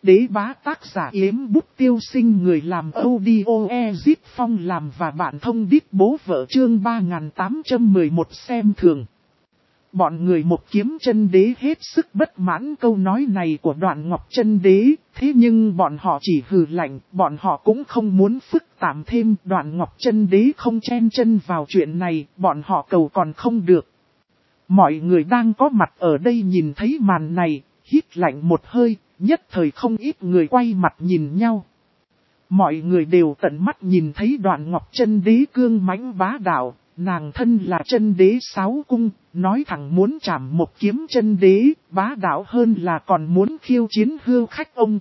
Đế bá tác giả Yếm Bút Tiêu Sinh, người làm audio Ezip Phong làm và bạn thông đít bố vợ chương 3811 xem thường. Bọn người một kiếm chân đế hết sức bất mãn câu nói này của Đoạn Ngọc chân đế, thế nhưng bọn họ chỉ hừ lạnh, bọn họ cũng không muốn phức tạp thêm. Đoạn Ngọc chân đế không chen chân vào chuyện này, bọn họ cầu còn không được. Mọi người đang có mặt ở đây nhìn thấy màn này, hít lạnh một hơi, nhất thời không ít người quay mặt nhìn nhau. Mọi người đều tận mắt nhìn thấy Đoạn Ngọc chân đế cương mãnh bá đạo, nàng thân là chân đế 6 cung, nói thẳng muốn chảm một kiếm chân đế, bá đạo hơn là còn muốn khiêu chiến Hưu Khách ông.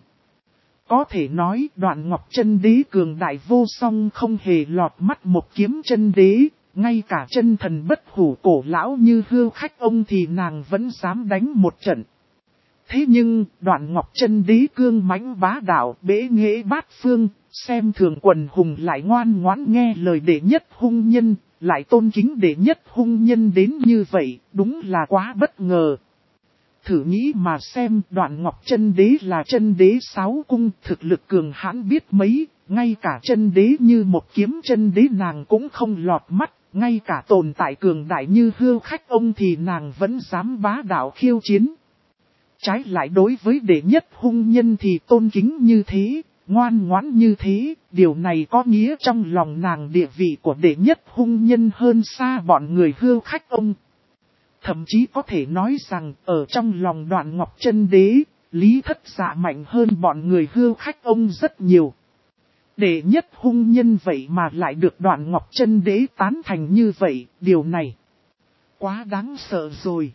Có thể nói Đoạn Ngọc chân đế cường đại vô song, không hề lọt mắt một kiếm chân đế, ngay cả chân thần bất hủ cổ lão như Hưu Khách ông thì nàng vẫn dám đánh một trận. Thế nhưng, Đoạn Ngọc chân đế cương mãnh bá đạo, bế nghệ bát phương, xem thường quần hùng lại ngoan ngoãn nghe lời đệ nhất hung nhân, lại tôn kính đệ nhất hung nhân đến như vậy, đúng là quá bất ngờ. Thử nghĩ mà xem, Đoạn Ngọc chân đế là chân đế 6 cung, thực lực cường hãn biết mấy, ngay cả chân đế như một kiếm chân đế nàng cũng không lọt mắt, ngay cả tồn tại cường đại như Hưu Khách ông thì nàng vẫn dám bá đạo khiêu chiến. Trái lại đối với đệ nhất hung nhân thì tôn kính như thế, ngoan ngoãn như thế, điều này có nghĩa trong lòng nàng địa vị của đệ nhất hung nhân hơn xa bọn người Hưu Khách ông. Thậm chí có thể nói rằng ở trong lòng Đoạn Ngọc chân đế, Lý Thất Dạ mạnh hơn bọn người Hưu Khách ông rất nhiều. Đệ nhất hung nhân vậy mà lại được Đoạn Ngọc chân đế tán thành như vậy, điều này quá đáng sợ rồi.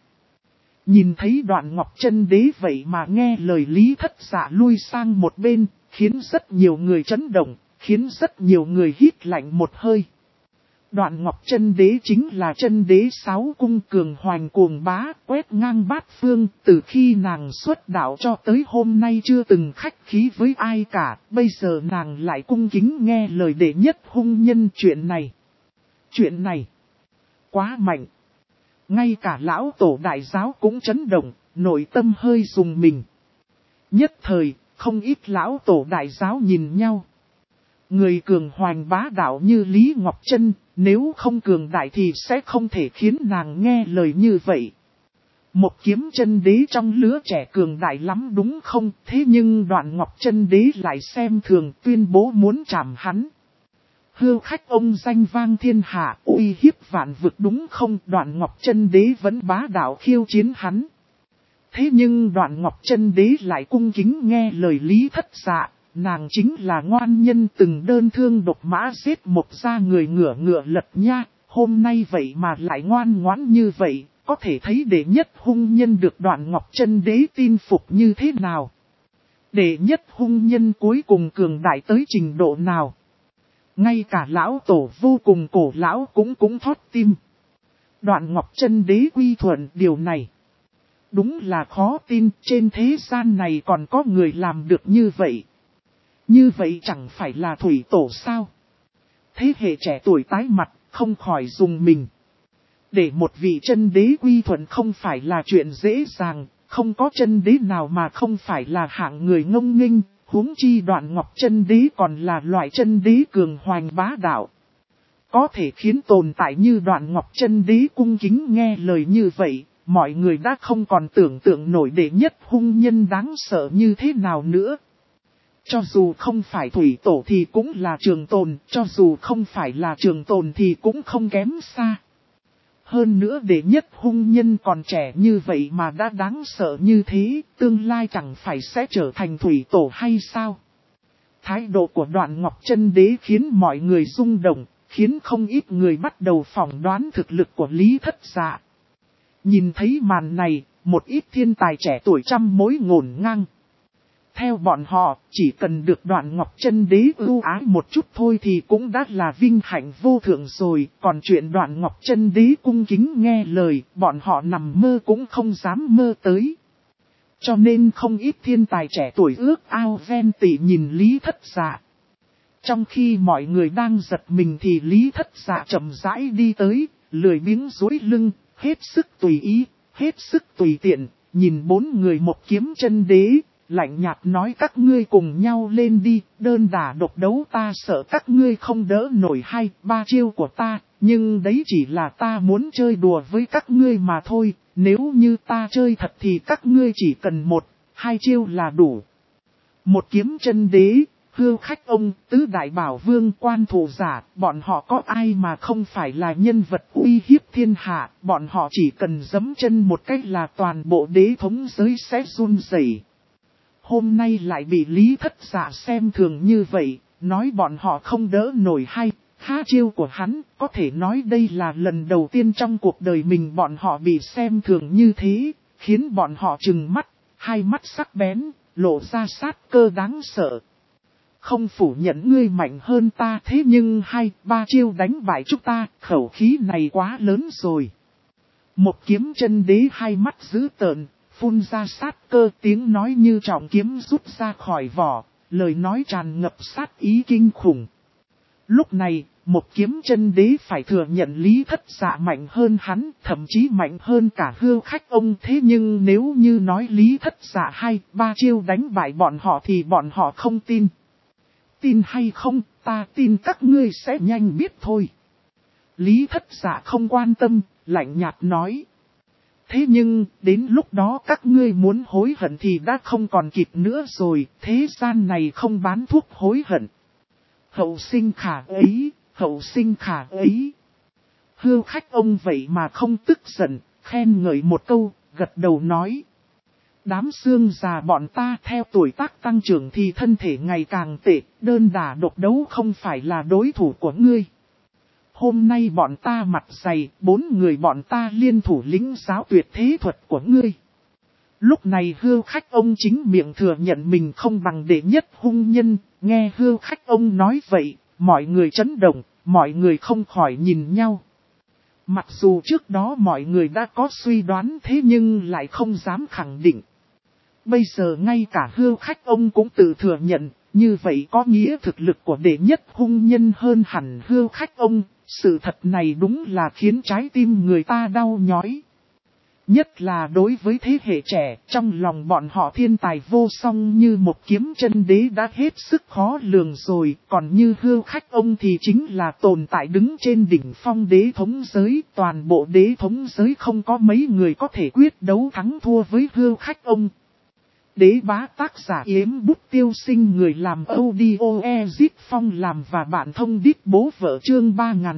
Nhìn thấy Đoạn Ngọc chân đế vậy mà nghe lời Lý Thất Dạ lui sang một bên, khiến rất nhiều người chấn động, khiến rất nhiều người hít lạnh một hơi. Đoạn Ngọc chân đế chính là chân đế 6 cung cường hoành cuồng bá, quét ngang bát phương, từ khi nàng xuất đạo cho tới hôm nay chưa từng khách khí với ai cả, bây giờ nàng lại cung kính nghe lời đệ nhất hung nhân. Chuyện này quá mạnh. Ngay cả lão tổ đại giáo cũng chấn động, nội tâm hơi rùng mình. Nhất thời, không ít lão tổ đại giáo nhìn nhau. Người cường hoành bá đạo như Lý Ngọc Trân, nếu không cường đại thì sẽ không thể khiến nàng nghe lời như vậy. Một kiếm chân đế trong lứa trẻ cường đại lắm đúng không? Thế nhưng Đoạn Ngọc chân đế lại xem thường, tuyên bố muốn chảm hắn. Hưu Khách ông danh vang thiên hạ, uy hiếp vạn vực đúng không? Đoạn Ngọc chân đế vẫn bá đạo khiêu chiến hắn. Thế nhưng Đoạn Ngọc chân đế lại cung kính nghe lời Lý Thất Dạ, nàng chính là ngoan nhân từng đơn thương độc mã giết một gia người ngửa lật nha, hôm nay vậy mà lại ngoan ngoãn như vậy, có thể thấy đệ nhất hung nhân được Đoạn Ngọc chân đế tin phục như thế nào. Đệ nhất hung nhân cuối cùng cường đại tới trình độ nào. Ngay cả lão tổ vô cùng cổ lão cũng thót tim. Đoạn Ngọc chân đế quy thuận, điều này đúng là khó tin, trên thế gian này còn có người làm được như vậy. Như vậy chẳng phải là thủy tổ sao? Thế hệ trẻ tuổi tái mặt, không khỏi dùng mình. Để một vị chân đế quy thuận không phải là chuyện dễ dàng, không có chân đế nào mà không phải là hạng người ngông nghênh, huống chi Đoạn Ngọc chân đế còn là loại chân đế cường hoành bá đạo. Có thể khiến tồn tại như Đoạn Ngọc chân đế cung kính nghe lời như vậy, mọi người đã không còn tưởng tượng nổi đệ nhất hung nhân đáng sợ như thế nào nữa. Cho dù không phải thủy tổ thì cũng là trường tồn, cho dù không phải là trường tồn thì cũng không kém xa. Hơn nữa đệ nhất hung nhân còn trẻ như vậy mà đã đáng sợ như thế, tương lai chẳng phải sẽ trở thành thủy tổ hay sao? Thái độ của Đoạn Ngọc chân đế khiến mọi người rung động, khiến không ít người bắt đầu phỏng đoán thực lực của Lý Thất Dạ. Nhìn thấy màn này, một ít thiên tài trẻ tuổi trăm mối ngổn ngang. Theo bọn họ, chỉ cần được Đoạn Ngọc chân đế ưu ái một chút thôi thì cũng đã là vinh hạnh vô thượng rồi. Còn chuyện Đoạn Ngọc chân đế cung kính nghe lời, bọn họ nằm mơ cũng không dám mơ tới. Cho nên không ít thiên tài trẻ tuổi ước ao ven tỉ nhìn Lý Thất Dạ. Trong khi mọi người đang giật mình thì Lý Thất Dạ chậm rãi đi tới, lười biếng duỗi lưng, hết sức tùy ý, hết sức tùy tiện, nhìn bốn người một kiếm chân đế. lạnh nhạt nói các ngươi cùng nhau lên đi, đơn đả độc đấu ta sợ các ngươi không đỡ nổi 2-3 chiêu của ta, nhưng đấy chỉ là ta muốn chơi đùa với các ngươi mà thôi, nếu như ta chơi thật thì các ngươi chỉ cần 1-2 chiêu là đủ. Một kiếm chân đế, Hưu Khách ông, tứ đại bảo vương quan thủ giả, bọn họ có ai mà không phải là nhân vật uy hiếp thiên hạ, bọn họ chỉ cần giẫm chân một cách là toàn bộ đế thống giới sẽ run rẩy. Hôm nay lại bị Lý Thất Dạ xem thường như vậy, nói bọn họ không đỡ nổi 2-3 chiêu của hắn, có thể nói đây là lần đầu tiên trong cuộc đời mình bọn họ bị xem thường như thế, khiến bọn họ trừng mắt, hai mắt sắc bén, lộ ra sát cơ đáng sợ. Không phủ nhận ngươi mạnh hơn ta thế nhưng 2-3 chiêu đánh bại chúng ta, khẩu khí này quá lớn rồi. Một kiếm chân đế hai mắt dữ tợn, phun ra sát cơ, tiếng nói như trọng kiếm rút ra khỏi vỏ, lời nói tràn ngập sát ý kinh khủng. Lúc này, một kiếm chân đế phải thừa nhận Lý Thất Dạ mạnh hơn hắn, thậm chí mạnh hơn cả Hưu Khách ông, thế nhưng nếu như nói Lý Thất Dạ 2-3 chiêu đánh bại bọn họ thì bọn họ không tin. Tin hay không, ta tin các ngươi sẽ nhanh biết thôi. Lý Thất Dạ không quan tâm, lạnh nhạt nói. Thế nhưng, đến lúc đó các ngươi muốn hối hận thì đã không còn kịp nữa rồi, thế gian này không bán thuốc hối hận. Hậu sinh khả ấy, hậu sinh khả ấy. Hưu Khách ông vậy mà không tức giận, khen ngợi một câu, gật đầu nói. Đám xương già bọn ta theo tuổi tác tăng trưởng thì thân thể ngày càng tệ, đơn đả độc đấu không phải là đối thủ của ngươi. Hôm nay bọn ta mặt dày, 4 người bọn ta liên thủ lĩnh giáo tuyệt thế thuật của ngươi. Lúc này Hưu Khách ông chính miệng thừa nhận mình không bằng đệ nhất hung nhân, nghe Hưu Khách ông nói vậy, mọi người chấn động, mọi người không khỏi nhìn nhau. Mặc dù trước đó mọi người đã có suy đoán thế nhưng lại không dám khẳng định. Bây giờ ngay cả Hưu Khách ông cũng tự thừa nhận, như vậy có nghĩa thực lực của đệ nhất hung nhân hơn hẳn Hưu Khách ông, sự thật này đúng là khiến trái tim người ta đau nhói. Nhất là đối với thế hệ trẻ, trong lòng bọn họ thiên tài vô song như một kiếm chân đế đã hết sức khó lường rồi, còn như Hưu Khách ông thì chính là tồn tại đứng trên đỉnh phong đế thống giới, toàn bộ đế thống giới không có mấy người có thể quyết đấu thắng thua với Hưu Khách ông. Đế bá tác giả Yếm Bút Tiêu Sinh, người làm audio Ezit Phong làm và bạn thông đít bố vợ, chương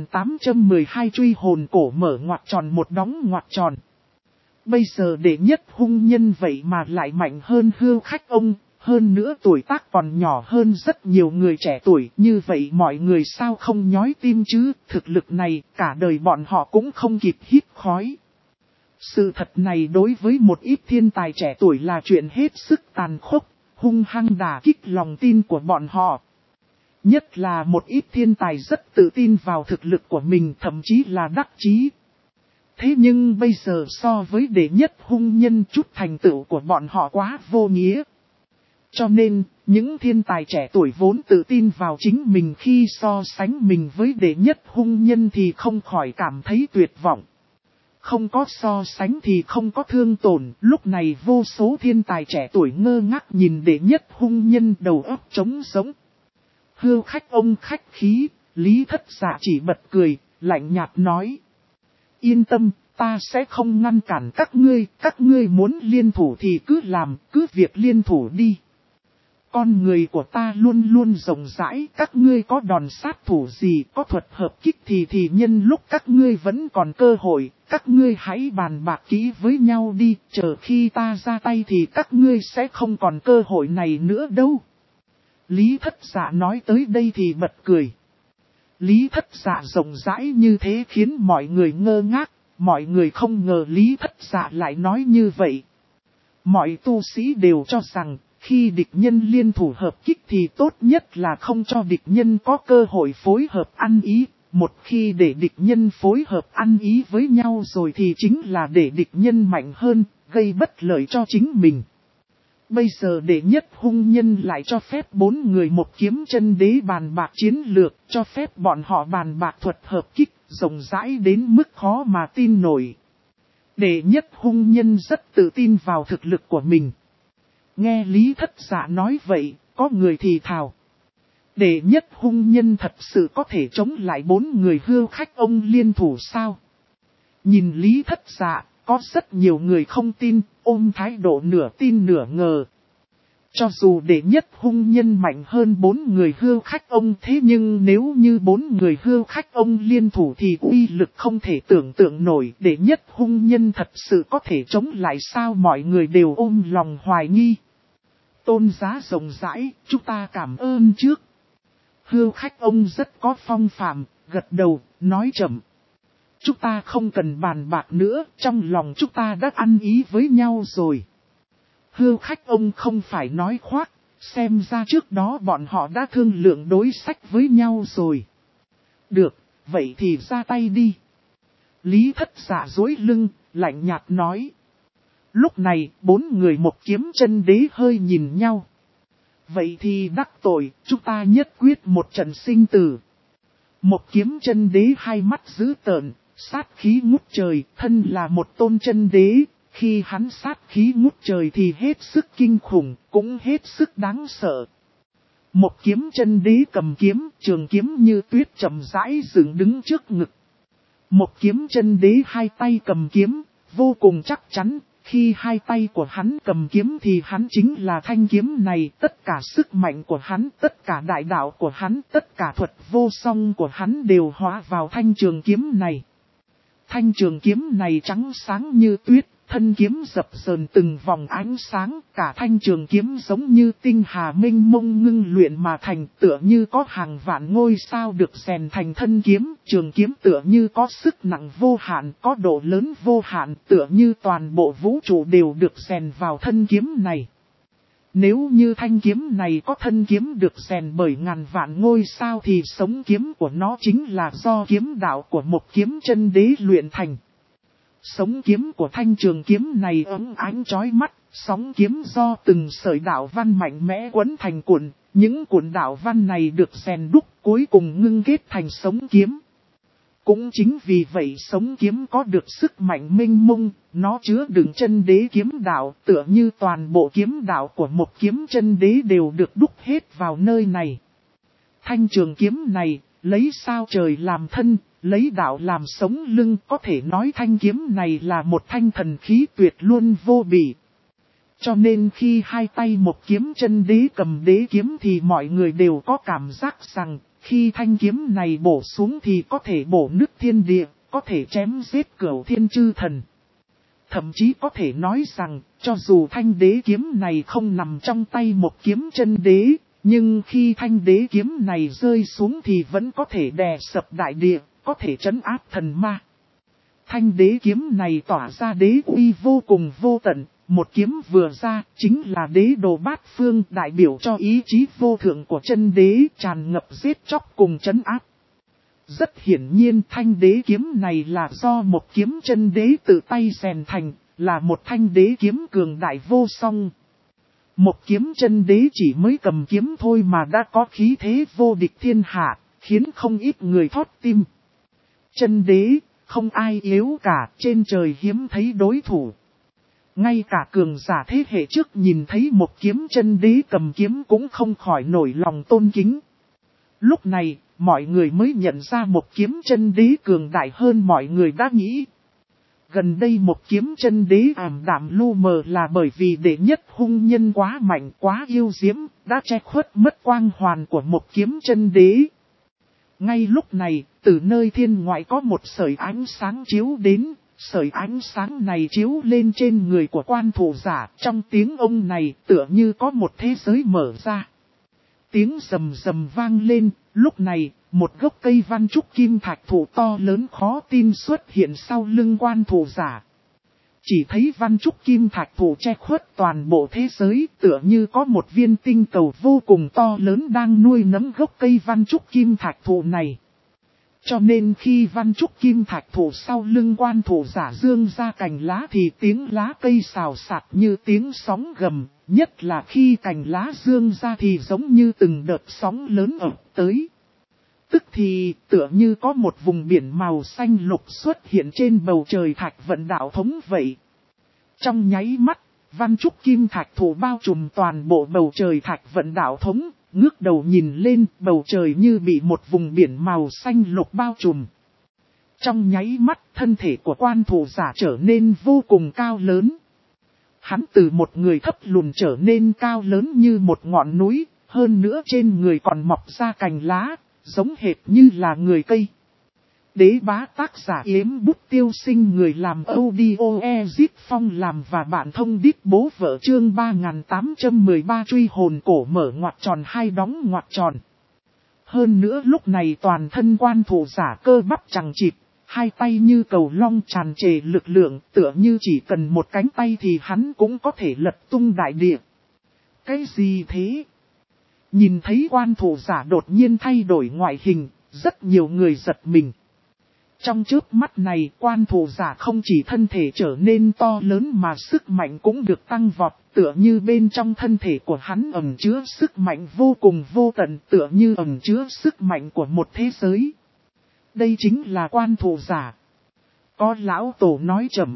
3812 truy hồn cổ mở ngoặc tròn một đóng ngoặc tròn. Bây giờ đệ nhất hung nhân vậy mà lại mạnh hơn Hưu Khách ông, hơn nữa tuổi tác còn nhỏ hơn rất nhiều người trẻ tuổi, như vậy mọi người sao không nhói tim chứ, thực lực này cả đời bọn họ cũng không kịp hít khói. Sự thật này đối với một ít thiên tài trẻ tuổi là chuyện hết sức tàn khốc, hung hăng đả kích lòng tin của bọn họ. Nhất là một ít thiên tài rất tự tin vào thực lực của mình, thậm chí là đắc chí. Thế nhưng bây giờ so với đệ nhất hung nhân, chút thành tựu của bọn họ quá vô nghĩa. Cho nên, những thiên tài trẻ tuổi vốn tự tin vào chính mình khi so sánh mình với đệ nhất hung nhân thì không khỏi cảm thấy tuyệt vọng. Không có so sánh thì không có thương tổn, lúc này vô số thiên tài trẻ tuổi ngơ ngác nhìn đệ nhất hung nhân, đầu óc trống sống. Hưu Khách ông khách khí, Lý Thất Dạ chỉ bật cười, lạnh nhạt nói. Yên tâm, ta sẽ không ngăn cản các ngươi muốn liên thủ thì cứ làm, cứ việc liên thủ đi. Con người của ta luôn luôn rộng rãi, các ngươi có đòn sát thủ gì, có thuật hợp kích thì nhân lúc các ngươi vẫn còn cơ hội, các ngươi hãy bàn bạc kỹ với nhau đi, chờ khi ta ra tay thì các ngươi sẽ không còn cơ hội này nữa đâu. Lý Thất Dạ nói tới đây thì bật cười. Lý Thất Dạ rộng rãi như thế khiến mọi người ngơ ngác, mọi người không ngờ Lý Thất Dạ lại nói như vậy. Mọi tu sĩ đều cho rằng, khi địch nhân liên thủ hợp kích thì tốt nhất là không cho địch nhân có cơ hội phối hợp ăn ý. Một khi để địch nhân phối hợp ăn ý với nhau rồi thì chính là để địch nhân mạnh hơn, gây bất lợi cho chính mình. Bây giờ đệ nhất hung nhân lại cho phép 4 người một kiếm chân đế bàn bạc chiến lược, cho phép bọn họ bàn bạc thuật hợp kích, rộng rãi đến mức khó mà tin nổi. Đệ nhất hung nhân rất tự tin vào thực lực của mình. Nghe Lý Thất Dạ nói vậy, có người thì thào. Đệ nhất hung nhân thật sự có thể chống lại 4 người hưu khách ông liên thủ sao? Nhìn Lý Thất Dạ, có rất nhiều người không tin, ôm thái độ nửa tin nửa ngờ. Cho dù đệ nhất hung nhân mạnh hơn 4 người hưu khách ông, thế nhưng nếu như 4 người hưu khách ông liên thủ thì uy lực không thể tưởng tượng nổi. Đệ nhất hung nhân thật sự có thể chống lại sao? Mọi người đều ôm lòng hoài nghi. Tôn Giá rộng rãi, chúng ta cảm ơn trước. Hưu khách ông rất có phong phạm, gật đầu, nói chậm. Chúng ta không cần bàn bạc nữa, trong lòng chúng ta đã ăn ý với nhau rồi. Hưu khách ông không phải nói khoác, xem ra trước đó bọn họ đã thương lượng đối sách với nhau rồi. Được, vậy thì ra tay đi. Lý Thất Dạ duỗi lưng, lạnh nhạt nói. Lúc này, 4 người một kiếm chân đế hơi nhìn nhau. Vậy thì đắc tội, chúng ta nhất quyết một trận sinh tử. Một kiếm chân đế hai mắt dữ tợn, sát khí ngút trời, thân là một tôn chân đế. Khi hắn sát khí ngút trời thì hết sức kinh khủng, cũng hết sức đáng sợ. Một kiếm chân đế cầm kiếm, trường kiếm như tuyết chậm rãi dựng đứng trước ngực. Một kiếm chân đế hai tay cầm kiếm, vô cùng chắc chắn. Khi hai tay của hắn cầm kiếm thì hắn chính là thanh kiếm này, tất cả sức mạnh của hắn, tất cả đại đạo của hắn, tất cả thuật vô song của hắn đều hóa vào thanh trường kiếm này. Thanh trường kiếm này trắng sáng như tuyết, thân kiếm dập dờn từng vòng ánh sáng, cả thanh trường kiếm giống như tinh hà mênh mông ngưng luyện mà thành, tựa như có hàng vạn ngôi sao được rèn thành thân kiếm, trường kiếm tựa như có sức nặng vô hạn, có độ lớn vô hạn, tựa như toàn bộ vũ trụ đều được rèn vào thân kiếm này. Nếu như thanh kiếm này có thân kiếm được rèn bởi ngàn vạn ngôi sao thì sống kiếm của nó chính là do kiếm đạo của một kiếm chân đế luyện thành. Sống kiếm của thanh trường kiếm này ấm ánh chói mắt, sóng kiếm do từng sợi đạo văn mạnh mẽ quấn thành cuộn, những cuộn đạo văn này được rèn đúc cuối cùng ngưng kết thành sống kiếm. Cũng chính vì vậy sống kiếm có được sức mạnh mênh mông, nó chứa đựng chân đế kiếm đạo, tựa như toàn bộ kiếm đạo của một kiếm chân đế đều được đúc hết vào nơi này. Thanh trường kiếm này, lấy sao trời làm thân, lấy đạo làm sống lưng, có thể nói thanh kiếm này là một thanh thần khí tuyệt luôn vô bỉ. Cho nên khi hai tay một kiếm chân đế cầm đế kiếm thì mọi người đều có cảm giác rằng, khi thanh kiếm này bổ xuống thì có thể bổ nứt thiên địa, có thể chém giết cửu thiên chư thần. Thậm chí có thể nói rằng, cho dù thanh đế kiếm này không nằm trong tay một kiếm chân đế, nhưng khi thanh đế kiếm này rơi xuống thì vẫn có thể đè sập đại địa, có thể trấn áp thần ma. Thanh đế kiếm này tỏa ra đế uy vô cùng vô tận, một kiếm vừa ra chính là đế đồ bát phương, đại biểu cho ý chí vô thượng của chân đế, tràn ngập giết chóc cùng trấn áp. Rất hiển nhiên thanh đế kiếm này là do một kiếm chân đế tự tay rèn thành, là một thanh đế kiếm cường đại vô song. Một kiếm chân đế chỉ mới cầm kiếm thôi mà đã có khí thế vô địch thiên hạ, khiến không ít người thót tim. Chân đế, không ai yếu cả, trên trời hiếm thấy đối thủ. Ngay cả cường giả thế hệ trước nhìn thấy một kiếm chân đế cầm kiếm cũng không khỏi nổi lòng tôn kính. Lúc này, mọi người mới nhận ra một kiếm chân đế cường đại hơn mọi người đã nghĩ. Gần đây một kiếm chân đế ảm đạm lu mờ là bởi vì đệ nhất hung nhân quá mạnh quá yêu diễm, đã che khuất mất quang hoàn của một kiếm chân đế. Ngay lúc này, từ nơi thiên ngoại có một sợi ánh sáng chiếu đến, sợi ánh sáng này chiếu lên trên người của quan thủ giả, trong tiếng ông này tựa như có một thế giới mở ra. Tiếng rầm rầm vang lên, lúc này, một gốc cây văn trúc kim thạch thụ to lớn khó tin xuất hiện sau lưng quan thủ giả. Chỉ thấy văn trúc kim thạch thụ che khuất toàn bộ thế giới, tựa như có một viên tinh cầu vô cùng to lớn đang nuôi nấng gốc cây văn trúc kim thạch thụ này. Cho nên khi văn trúc kim thạch thụ sau lưng quan thủ giả dương ra cành lá thì tiếng lá cây xào xạc như tiếng sóng gầm, nhất là khi cành lá dương ra thì giống như từng đợt sóng lớn ập tới. Tức thì tựa như có một vùng biển màu xanh lục xuất hiện trên bầu trời thạch vận đạo thống vậy. Trong nháy mắt, Văn trúc kim thạch thụ bao trùm toàn bộ bầu trời thạch vận đạo thống, ngước đầu nhìn lên bầu trời như bị một vùng biển màu xanh lục bao trùm. Trong nháy mắt thân thể của quan thủ giả trở nên vô cùng cao lớn. Hắn từ một người thấp lùn trở nên cao lớn như một ngọn núi, hơn nữa trên người còn mọc ra cành lá, giống hệt như là người cây. Đế bá tác giả Yếm Bút Tiêu Sinh, người làm audio Ezit Phong làm và bạn thông đít bố vợ, chương 3813 truy hồn cổ mở ngoặc tròn hai đóng ngoặc tròn. Hơn nữa lúc này toàn thân quan thủ giả cơ bắp chằng chịt, hai tay như cầu long tràn trề lực lượng, tựa như chỉ cần một cánh tay thì hắn cũng có thể lật tung đại địa. Cái gì thế? Nhìn thấy quan thủ giả đột nhiên thay đổi ngoại hình, rất nhiều người giật mình. Trong chớp mắt này, quan thủ giả không chỉ thân thể trở nên to lớn mà sức mạnh cũng được tăng vọt, tựa như bên trong thân thể của hắn ẩn chứa sức mạnh vô cùng vô tận, tựa như ẩn chứa sức mạnh của một thế giới. Đây chính là quan thủ giả. Có lão tổ nói chậm.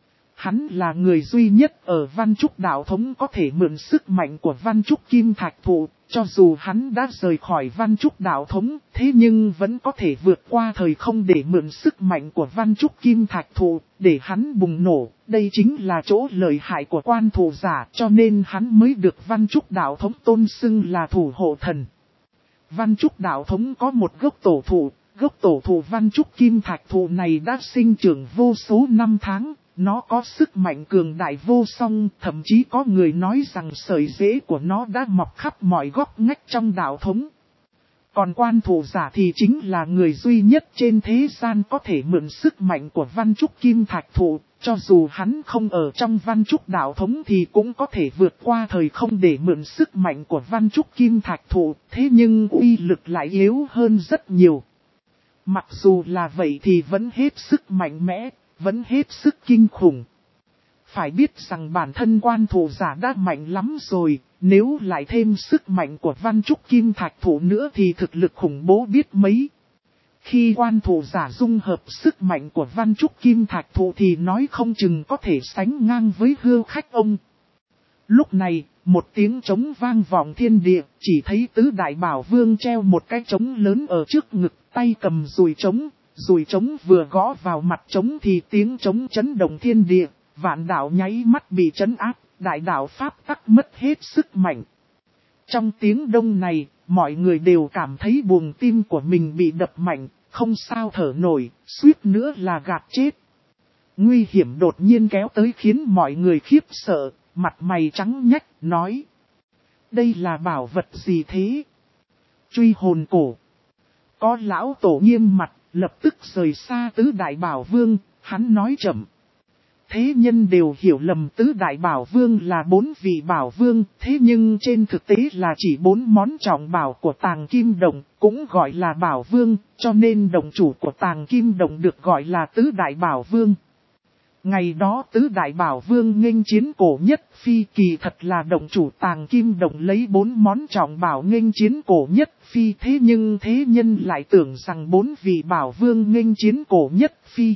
Hắn là người duy nhất ở Văn Trúc đạo thống có thể mượn sức mạnh của Văn Trúc kim thạch thụ. Cho dù hắn đã rời khỏi Văn Trúc đạo thống, thế nhưng vẫn có thể vượt qua thời không để mượn sức mạnh của Văn Trúc kim thạch thụ, để hắn bùng nổ. Đây chính là chỗ lợi hại của quan thủ giả, cho nên hắn mới được Văn Trúc đạo thống tôn xưng là thủ hộ thần. Văn Trúc đạo thống có một gốc tổ thụ, gốc tổ thụ Văn Trúc kim thạch thụ này đã sinh trưởng vô số năm tháng. Nó có sức mạnh cường đại vô song, thậm chí có người nói rằng sợi rễ của nó đã mọc khắp mọi góc ngách trong đạo thống. Còn quan thủ giả thì chính là người duy nhất trên thế gian có thể mượn sức mạnh của Văn Trúc kim thạch thụ, cho dù hắn không ở trong Văn Trúc đạo thống thì cũng có thể vượt qua thời không để mượn sức mạnh của Văn Trúc kim thạch thụ, thế nhưng uy lực lại yếu hơn rất nhiều. Mặc dù là vậy thì vẫn hết sức mạnh mẽ. Vẫn hết sức kinh khủng. Phải biết rằng bản thân quan thủ giả đã mạnh lắm rồi, nếu lại thêm sức mạnh của Văn Trúc kim thạch thụ nữa thì thực lực khủng bố biết mấy. Khi quan thủ giả dung hợp sức mạnh của Văn Trúc kim thạch thụ thì nói không chừng có thể sánh ngang với Hưu Khách ông. Lúc này, một tiếng trống vang vọng thiên địa, chỉ thấy tứ đại bảo vương treo một cái trống lớn ở trước ngực, tay cầm dùi trống. Dùi trống vừa gõ vào mặt trống thì tiếng trống chấn động thiên địa, vạn đạo nháy mắt bị trấn áp, đại đạo pháp tắc mất hết sức mạnh. Trong tiếng đông này, mọi người đều cảm thấy buồng tim của mình bị đập mạnh, không sao thở nổi, suýt nữa là gạt chết. Nguy hiểm đột nhiên kéo tới khiến mọi người khiếp sợ, mặt mày trắng nhách, nói. Đây là bảo vật gì thế? Truy hồn cổ. Có lão tổ nghiêm mặt. Lập tức rời xa tứ đại bảo vương, hắn nói chậm. Thế nhân đều hiểu lầm tứ đại bảo vương là 4 vị bảo vương, thế nhưng trên thực tế là chỉ 4 món trọng bảo của Tàng Kim Động, cũng gọi là bảo vương, cho nên động chủ của Tàng Kim Động được gọi là tứ đại bảo vương. Ngày đó tứ đại bảo vương nghênh chiến cổ nhất phi, kỳ thật là động chủ Tàng Kim Động lấy 4 món trọng bảo nghênh chiến cổ nhất phi, thế nhưng thế nhân lại tưởng rằng 4 vị bảo vương nghênh chiến cổ nhất phi.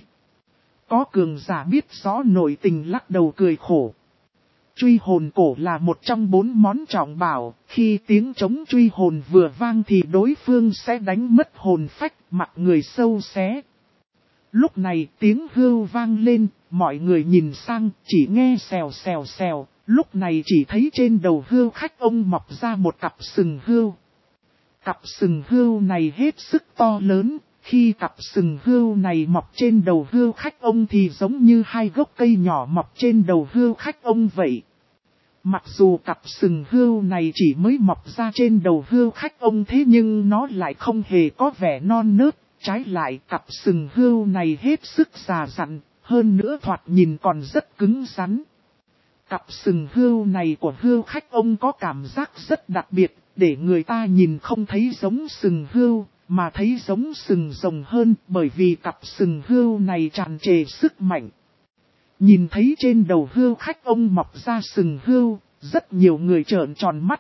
Có cường giả biết rõ nội tình lắc đầu cười khổ. Truy hồn cổ là một trong 4 món trọng bảo, khi tiếng trống truy hồn vừa vang thì đối phương sẽ đánh mất hồn phách, mặc người sâu xé. Lúc này tiếng hưu vang lên, mọi người nhìn sang, chỉ nghe xèo xèo xèo, lúc này chỉ thấy trên đầu Hưu Khách ông mọc ra một cặp sừng hưu. Cặp sừng hưu này hết sức to lớn, khi cặp sừng hưu này mọc trên đầu Hưu Khách ông thì giống như hai gốc cây nhỏ mọc trên đầu Hưu Khách ông vậy. Mặc dù cặp sừng hưu này chỉ mới mọc ra trên đầu Hưu Khách ông thế nhưng nó lại không hề có vẻ non nớt. Trái lại cặp sừng hưu này hết sức già dặn, hơn nữa thoạt nhìn còn rất cứng rắn. Cặp sừng hưu này của Hưu Khách ông có cảm giác rất đặc biệt, để người ta nhìn không thấy giống sừng hưu, mà thấy giống sừng rồng hơn, bởi vì cặp sừng hưu này tràn trề sức mạnh. Nhìn thấy trên đầu Hưu Khách ông mọc ra sừng hưu, rất nhiều người trợn tròn mắt.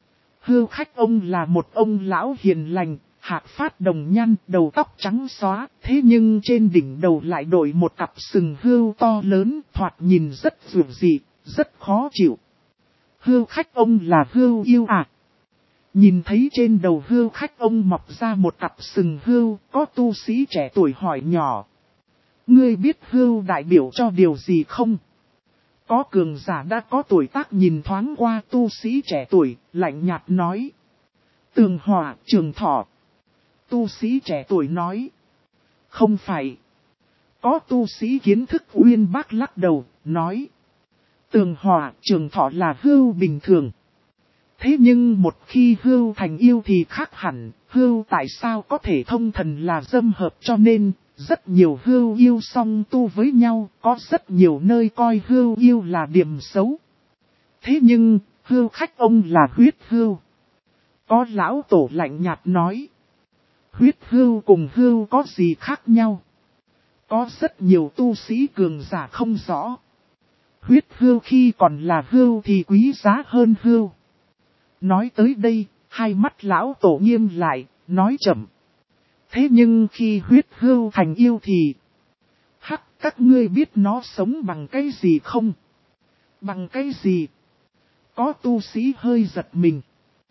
Hưu Khách ông là một ông lão hiền lành. Hạc phát đồng nhăn, đầu tóc trắng xóa, thế nhưng trên đỉnh đầu lại đội một cặp sừng hưu to lớn, thoạt nhìn rất dữ dị, rất khó chịu. Hươu khách ông là hươu yêu à? Nhìn thấy trên đầu hươu khách ông mọc ra một cặp sừng hươu, có tu sĩ trẻ tuổi hỏi nhỏ. Ngươi biết hươu đại biểu cho điều gì không? Có cường giả đã có tuổi tác nhìn thoáng qua tu sĩ trẻ tuổi, lạnh nhạt nói. Tường hòa, trường thọ. Tu sĩ trẻ tuổi nói. Không phải. Có tu sĩ kiến thức uyên bác lắc đầu, nói. Tường hòa, trường thọ là hươu bình thường. Thế nhưng một khi hươu thành yêu thì khác hẳn, hươu tại sao có thể thông thần là dâm hợp, cho nên rất nhiều hươu yêu song tu với nhau, có rất nhiều nơi coi hươu yêu là điểm xấu. Thế nhưng, hươu khách ông là huyết hươu. Có lão tổ lạnh nhạt nói. Huyết hươu cùng hươu có gì khác nhau? Có rất nhiều tu sĩ cường giả không rõ. Huyết hươu khi còn là hươu thì quý giá hơn hươu. Nói tới đây, hai mắt lão tổ nghiêm lại, nói chậm. Thế nhưng khi huyết hươu thành yêu thì... Hắc, các ngươi biết nó sống bằng cái gì không? Bằng cái gì? Có tu sĩ hơi giật mình.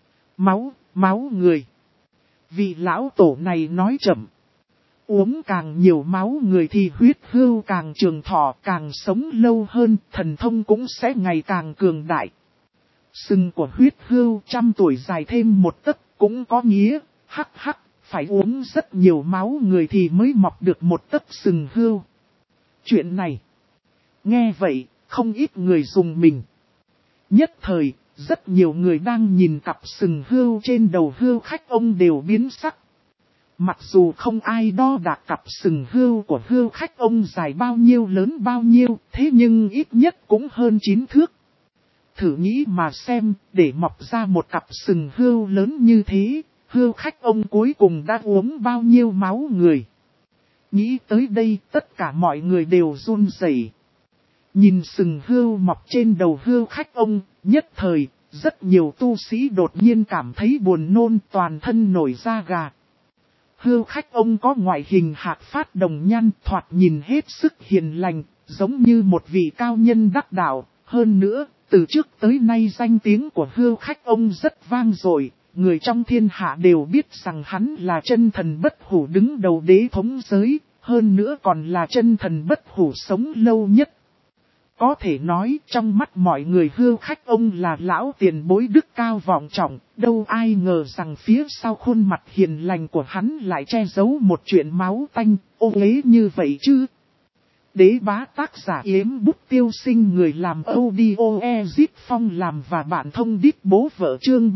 Máu người. Vị lão tổ này nói chậm. Uống càng nhiều máu người thì huyết hươu càng trường thọ, càng sống lâu hơn, thần thông cũng sẽ ngày càng cường đại. Sừng của huyết hươu 100 tuổi dài thêm một tấc cũng có nghĩa, hắc, phải uống rất nhiều máu người thì mới mọc được một tấc sừng hươu. Chuyện này, nghe vậy, không ít người dùng mình. Nhất thời, rất nhiều người đang nhìn cặp sừng hươu trên đầu hươu khách ông đều biến sắc. Mặc dù không ai đo đạc cặp sừng hươu của hươu khách ông dài bao nhiêu lớn bao nhiêu, thế nhưng ít nhất cũng hơn 9 thước. Thử nghĩ mà xem, để mọc ra một cặp sừng hươu lớn như thế, hươu khách ông cuối cùng đã uống bao nhiêu máu người. Nghĩ tới đây, tất cả mọi người đều run rẩy. Nhìn sừng hươu mọc trên đầu hươu khách ông, nhất thời, rất nhiều tu sĩ đột nhiên cảm thấy buồn nôn, toàn thân nổi da gà. Hươu khách ông có ngoại hình hạc phát đồng nhan, thoạt nhìn hết sức hiền lành, giống như một vị cao nhân đắc đạo. Hơn nữa, từ trước tới nay danh tiếng của hươu khách ông rất vang dội, người trong thiên hạ đều biết rằng hắn là chân thần bất hủ đứng đầu đế thống giới, hơn nữa còn là chân thần bất hủ sống lâu nhất. Có thể nói trong mắt mọi người hươu khách ông là lão tiền bối đức cao vọng trọng, đâu ai ngờ rằng phía sau khuôn mặt hiền lành của hắn lại che giấu một chuyện máu tanh, ô uế như vậy chứ. Đế bá tác giả Yếm Bút Tiêu Sinh, người làm audio Ezip Phong làm và bạn thông đít bố vợ, chương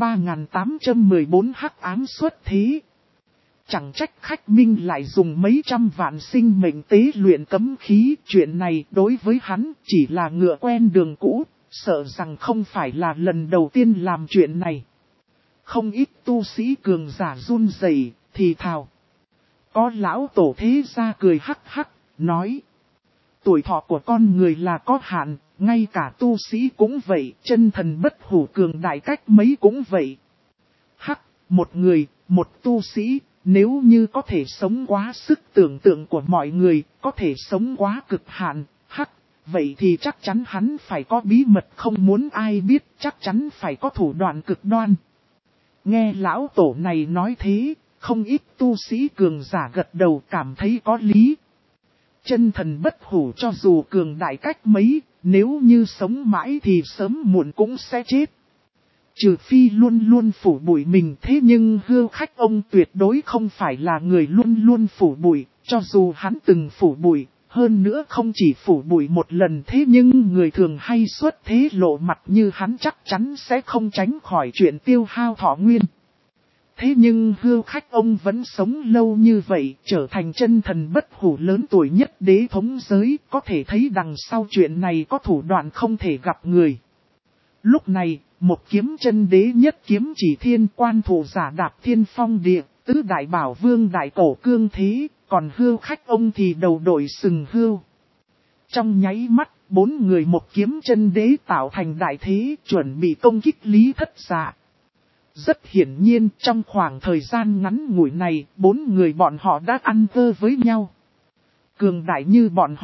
3814 hắc ám xuất thế. Chẳng trách khách minh lại dùng mấy trăm vạn sinh mệnh tế luyện cấm khí, chuyện này đối với hắn chỉ là ngựa quen đường cũ, sợ rằng không phải là lần đầu tiên làm chuyện này. Không ít tu sĩ cường giả run rẩy thì thào. Có lão tổ thế gia cười hắc hắc, nói. Tuổi thọ của con người là có hạn, ngay cả tu sĩ cũng vậy, chân thần bất hủ cường đại cách mấy cũng vậy. Hắc, một người, một tu sĩ, nếu như có thể sống quá sức tưởng tượng của mọi người, có thể sống quá cực hạn, hắc, vậy thì chắc chắn hắn phải có bí mật không muốn ai biết, chắc chắn phải có thủ đoạn cực đoan. Nghe lão tổ này nói thế, không ít tu sĩ cường giả gật đầu cảm thấy có lý. Chân thần bất hủ cho dù cường đại cách mấy, nếu như sống mãi thì sớm muộn cũng sẽ chết. Trừ phi luôn luôn phủ bụi mình, thế nhưng hươu khách ông tuyệt đối không phải là người luôn luôn phủ bụi, cho dù hắn từng phủ bụi, hơn nữa không chỉ phủ bụi một lần, thế nhưng người thường hay xuất thế lộ mặt như hắn chắc chắn sẽ không tránh khỏi chuyện tiêu hao thọ nguyên. Thế nhưng hươu khách ông vẫn sống lâu như vậy, trở thành chân thần bất hủ lớn tuổi nhất đế thống giới, có thể thấy đằng sau chuyện này có thủ đoạn không thể gặp người. Lúc này, một kiếm chân đế nhất kiếm chỉ thiên, quan thủ giả đạp thiên phong địa, tứ đại bảo vương đại cổ cương thế, còn hươu khách ông thì đầu đội sừng hươu. Trong nháy mắt, 4 người một kiếm chân đế tạo thành đại thế, chuẩn bị công kích Lý Thất Dạ. Rất hiển nhiên trong khoảng thời gian ngắn ngủi này, 4 người bọn họ đã ăn cơ với nhau. Cường đại như bọn họ,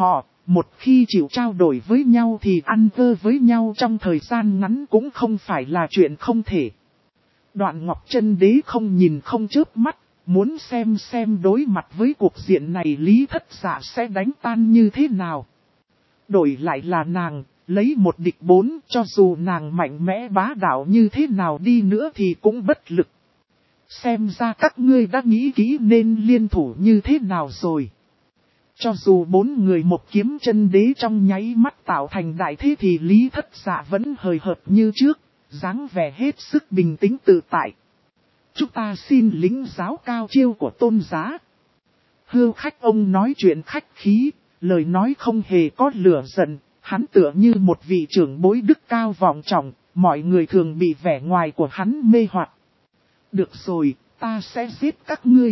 một khi chịu trao đổi với nhau thì ăn vơ với nhau trong thời gian ngắn cũng không phải là chuyện không thể. Đoạn Ngọc Chân Đế không nhìn không chớp mắt, muốn xem đối mặt với cuộc diện này Lý Thất Dạ sẽ đánh tan như thế nào. Đổi lại là nàng, lấy một địch bốn, cho dù nàng mạnh mẽ bá đạo như thế nào đi nữa thì cũng bất lực. Xem ra các ngươi đã nghĩ kỹ nên liên thủ như thế nào rồi. Cho dù bốn người một kiếm chân đế trong nháy mắt tạo thành đại thế thì Lý Thất Dạ vẫn hời hợt như trước, dáng vẻ hết sức bình tĩnh tự tại. Chúng ta xin lĩnh giáo cao chiêu của Tôn Giá. Hưu khách ông nói chuyện khách khí, lời nói không hề có lửa giận, hắn tựa như một vị trưởng bối đức cao vọng trọng, mọi người thường bị vẻ ngoài của hắn mê hoặc. Được rồi, ta sẽ giết các ngươi.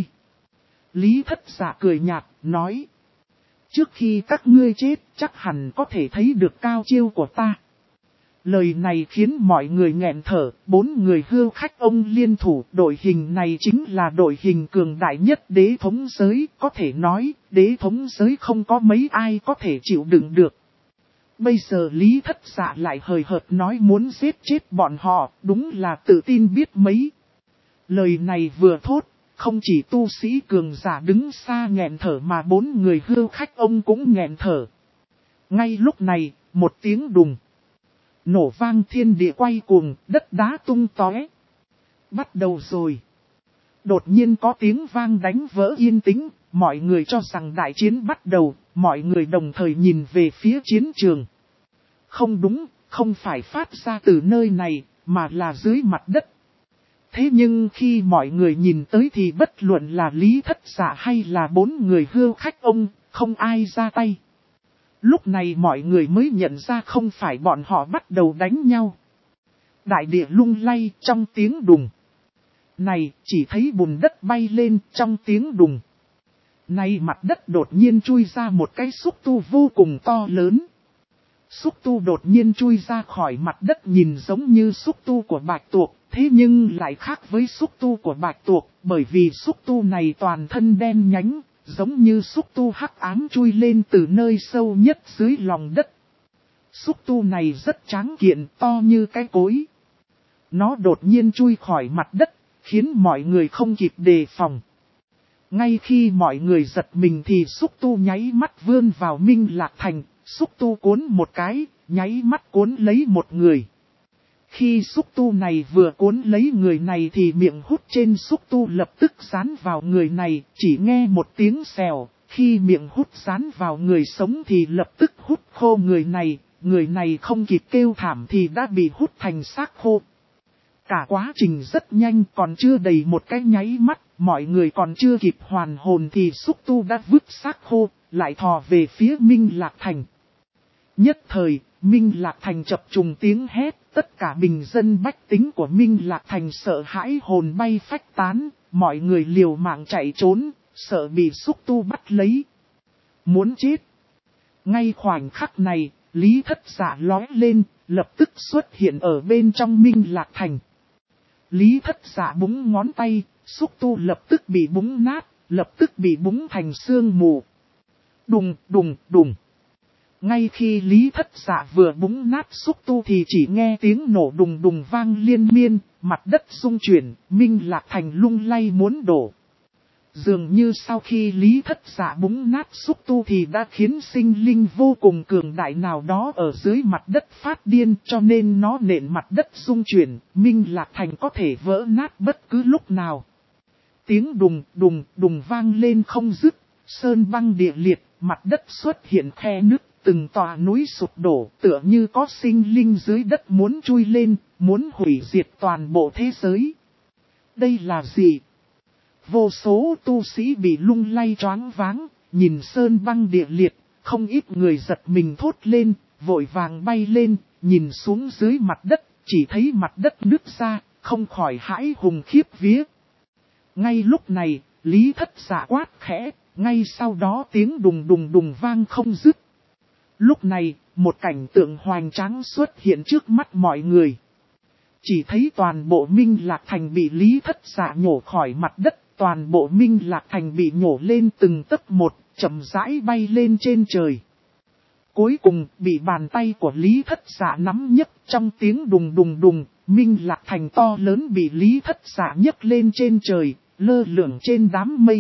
Lý Thất Dạ cười nhạt, nói. Trước khi các ngươi chết, chắc hẳn có thể thấy được cao chiêu của ta. Lời này khiến mọi người nghẹn thở, bốn người hưu khách ông liên thủ, đội hình này chính là đội hình cường đại nhất đế thống giới, có thể nói, đế thống giới không có mấy ai có thể chịu đựng được. Bây giờ Lý Thất Dạ lại hời hợt nói muốn giết chết bọn họ, đúng là tự tin biết mấy. Lời này vừa thốt, không chỉ tu sĩ cường giả đứng xa nghẹn thở mà bốn người hưu khách ông cũng nghẹn thở. Ngay lúc này, một tiếng đùng. Nổ vang thiên địa quay cuồng, đất đá tung tóe. Bắt đầu rồi. Đột nhiên có tiếng vang đánh vỡ yên tĩnh, mọi người cho rằng đại chiến bắt đầu, mọi người đồng thời nhìn về phía chiến trường. Không đúng, không phải phát ra từ nơi này, mà là dưới mặt đất. Thế nhưng khi mọi người nhìn tới thì bất luận là Lý Thất Dạ hay là bốn người hưu khách ông, không ai ra tay. Lúc này mọi người mới nhận ra không phải bọn họ bắt đầu đánh nhau. Đại địa lung lay trong tiếng đùng. Này, chỉ thấy bùn đất bay lên trong tiếng đùng. Này mặt đất đột nhiên chui ra một cái xúc tu vô cùng to lớn. Xúc tu đột nhiên chui ra khỏi mặt đất nhìn giống như xúc tu của bạch tuộc, thế nhưng lại khác với xúc tu của bạch tuộc, bởi vì xúc tu này toàn thân đen nhánh, giống như xúc tu hắc ám chui lên từ nơi sâu nhất dưới lòng đất. Xúc tu này rất tráng kiện, to như cái cối. Nó đột nhiên chui khỏi mặt đất, khiến mọi người không kịp đề phòng. Ngay khi mọi người giật mình thì xúc tu nháy mắt vươn vào Minh Lạc Thành, xúc tu cuốn một cái, nháy mắt cuốn lấy một người. Khi xúc tu này vừa cuốn lấy người này thì miệng hút trên xúc tu lập tức dán vào người này, chỉ nghe một tiếng xèo, khi miệng hút dán vào người sống thì lập tức hút khô người này không kịp kêu thảm thì đã bị hút thành xác khô. Cả quá trình rất nhanh, còn chưa đầy một cái nháy mắt, mọi người còn chưa kịp hoàn hồn thì xúc tu đã vứt xác khô, lại thò về phía Minh Lạc Thành. Nhất thời, Minh Lạc Thành chập trùng tiếng hét, tất cả bình dân bách tính của Minh Lạc Thành sợ hãi hồn bay phách tán, mọi người liều mạng chạy trốn, sợ bị xúc tu bắt lấy. Muốn chết. Ngay khoảnh khắc này, Lý Thất Dạ lóe lên, lập tức xuất hiện ở bên trong Minh Lạc Thành. Lý Thất Dạ búng ngón tay, xúc tu lập tức bị búng nát, lập tức bị búng thành sương mù. Đùng, đùng, đùng. Ngay khi Lý Thất Dạ vừa búng nát xúc tu thì chỉ nghe tiếng nổ đùng đùng vang liên miên, mặt đất rung chuyển, Minh Lạc Thành lung lay muốn đổ. Dường như sau khi Lý Thất Dạ búng nát xúc tu thì đã khiến sinh linh vô cùng cường đại nào đó ở dưới mặt đất phát điên, cho nên nó nện mặt đất rung chuyển, Minh Lạc Thành có thể vỡ nát bất cứ lúc nào. Tiếng đùng đùng đùng vang lên không dứt, sơn băng địa liệt, mặt đất xuất hiện khe nứt, từng tòa núi sụp đổ, tựa như có sinh linh dưới đất muốn chui lên, muốn hủy diệt toàn bộ thế giới. Đây là gì? Vô số tu sĩ bị lung lay choáng váng, nhìn sơn băng địa liệt, không ít người giật mình thốt lên, vội vàng bay lên, nhìn xuống dưới mặt đất, chỉ thấy mặt đất nứt ra, không khỏi hãi hùng khiếp vía. Ngay lúc này, Lý Thất Dạ quát khẽ, ngay sau đó tiếng đùng đùng đùng vang không dứt. Lúc này, một cảnh tượng hoành tráng xuất hiện trước mắt mọi người. Chỉ thấy toàn bộ Minh Lạc Thành bị Lý Thất Dạ nhổ khỏi mặt đất, toàn bộ Minh Lạc Thành bị nhổ lên từng tấc một, chậm rãi bay lên trên trời. Cuối cùng bị bàn tay của Lý Thất Dạ nắm nhấc, trong tiếng đùng đùng đùng, Minh Lạc Thành to lớn bị Lý Thất Dạ nhấc lên trên trời, lơ lửng trên đám mây.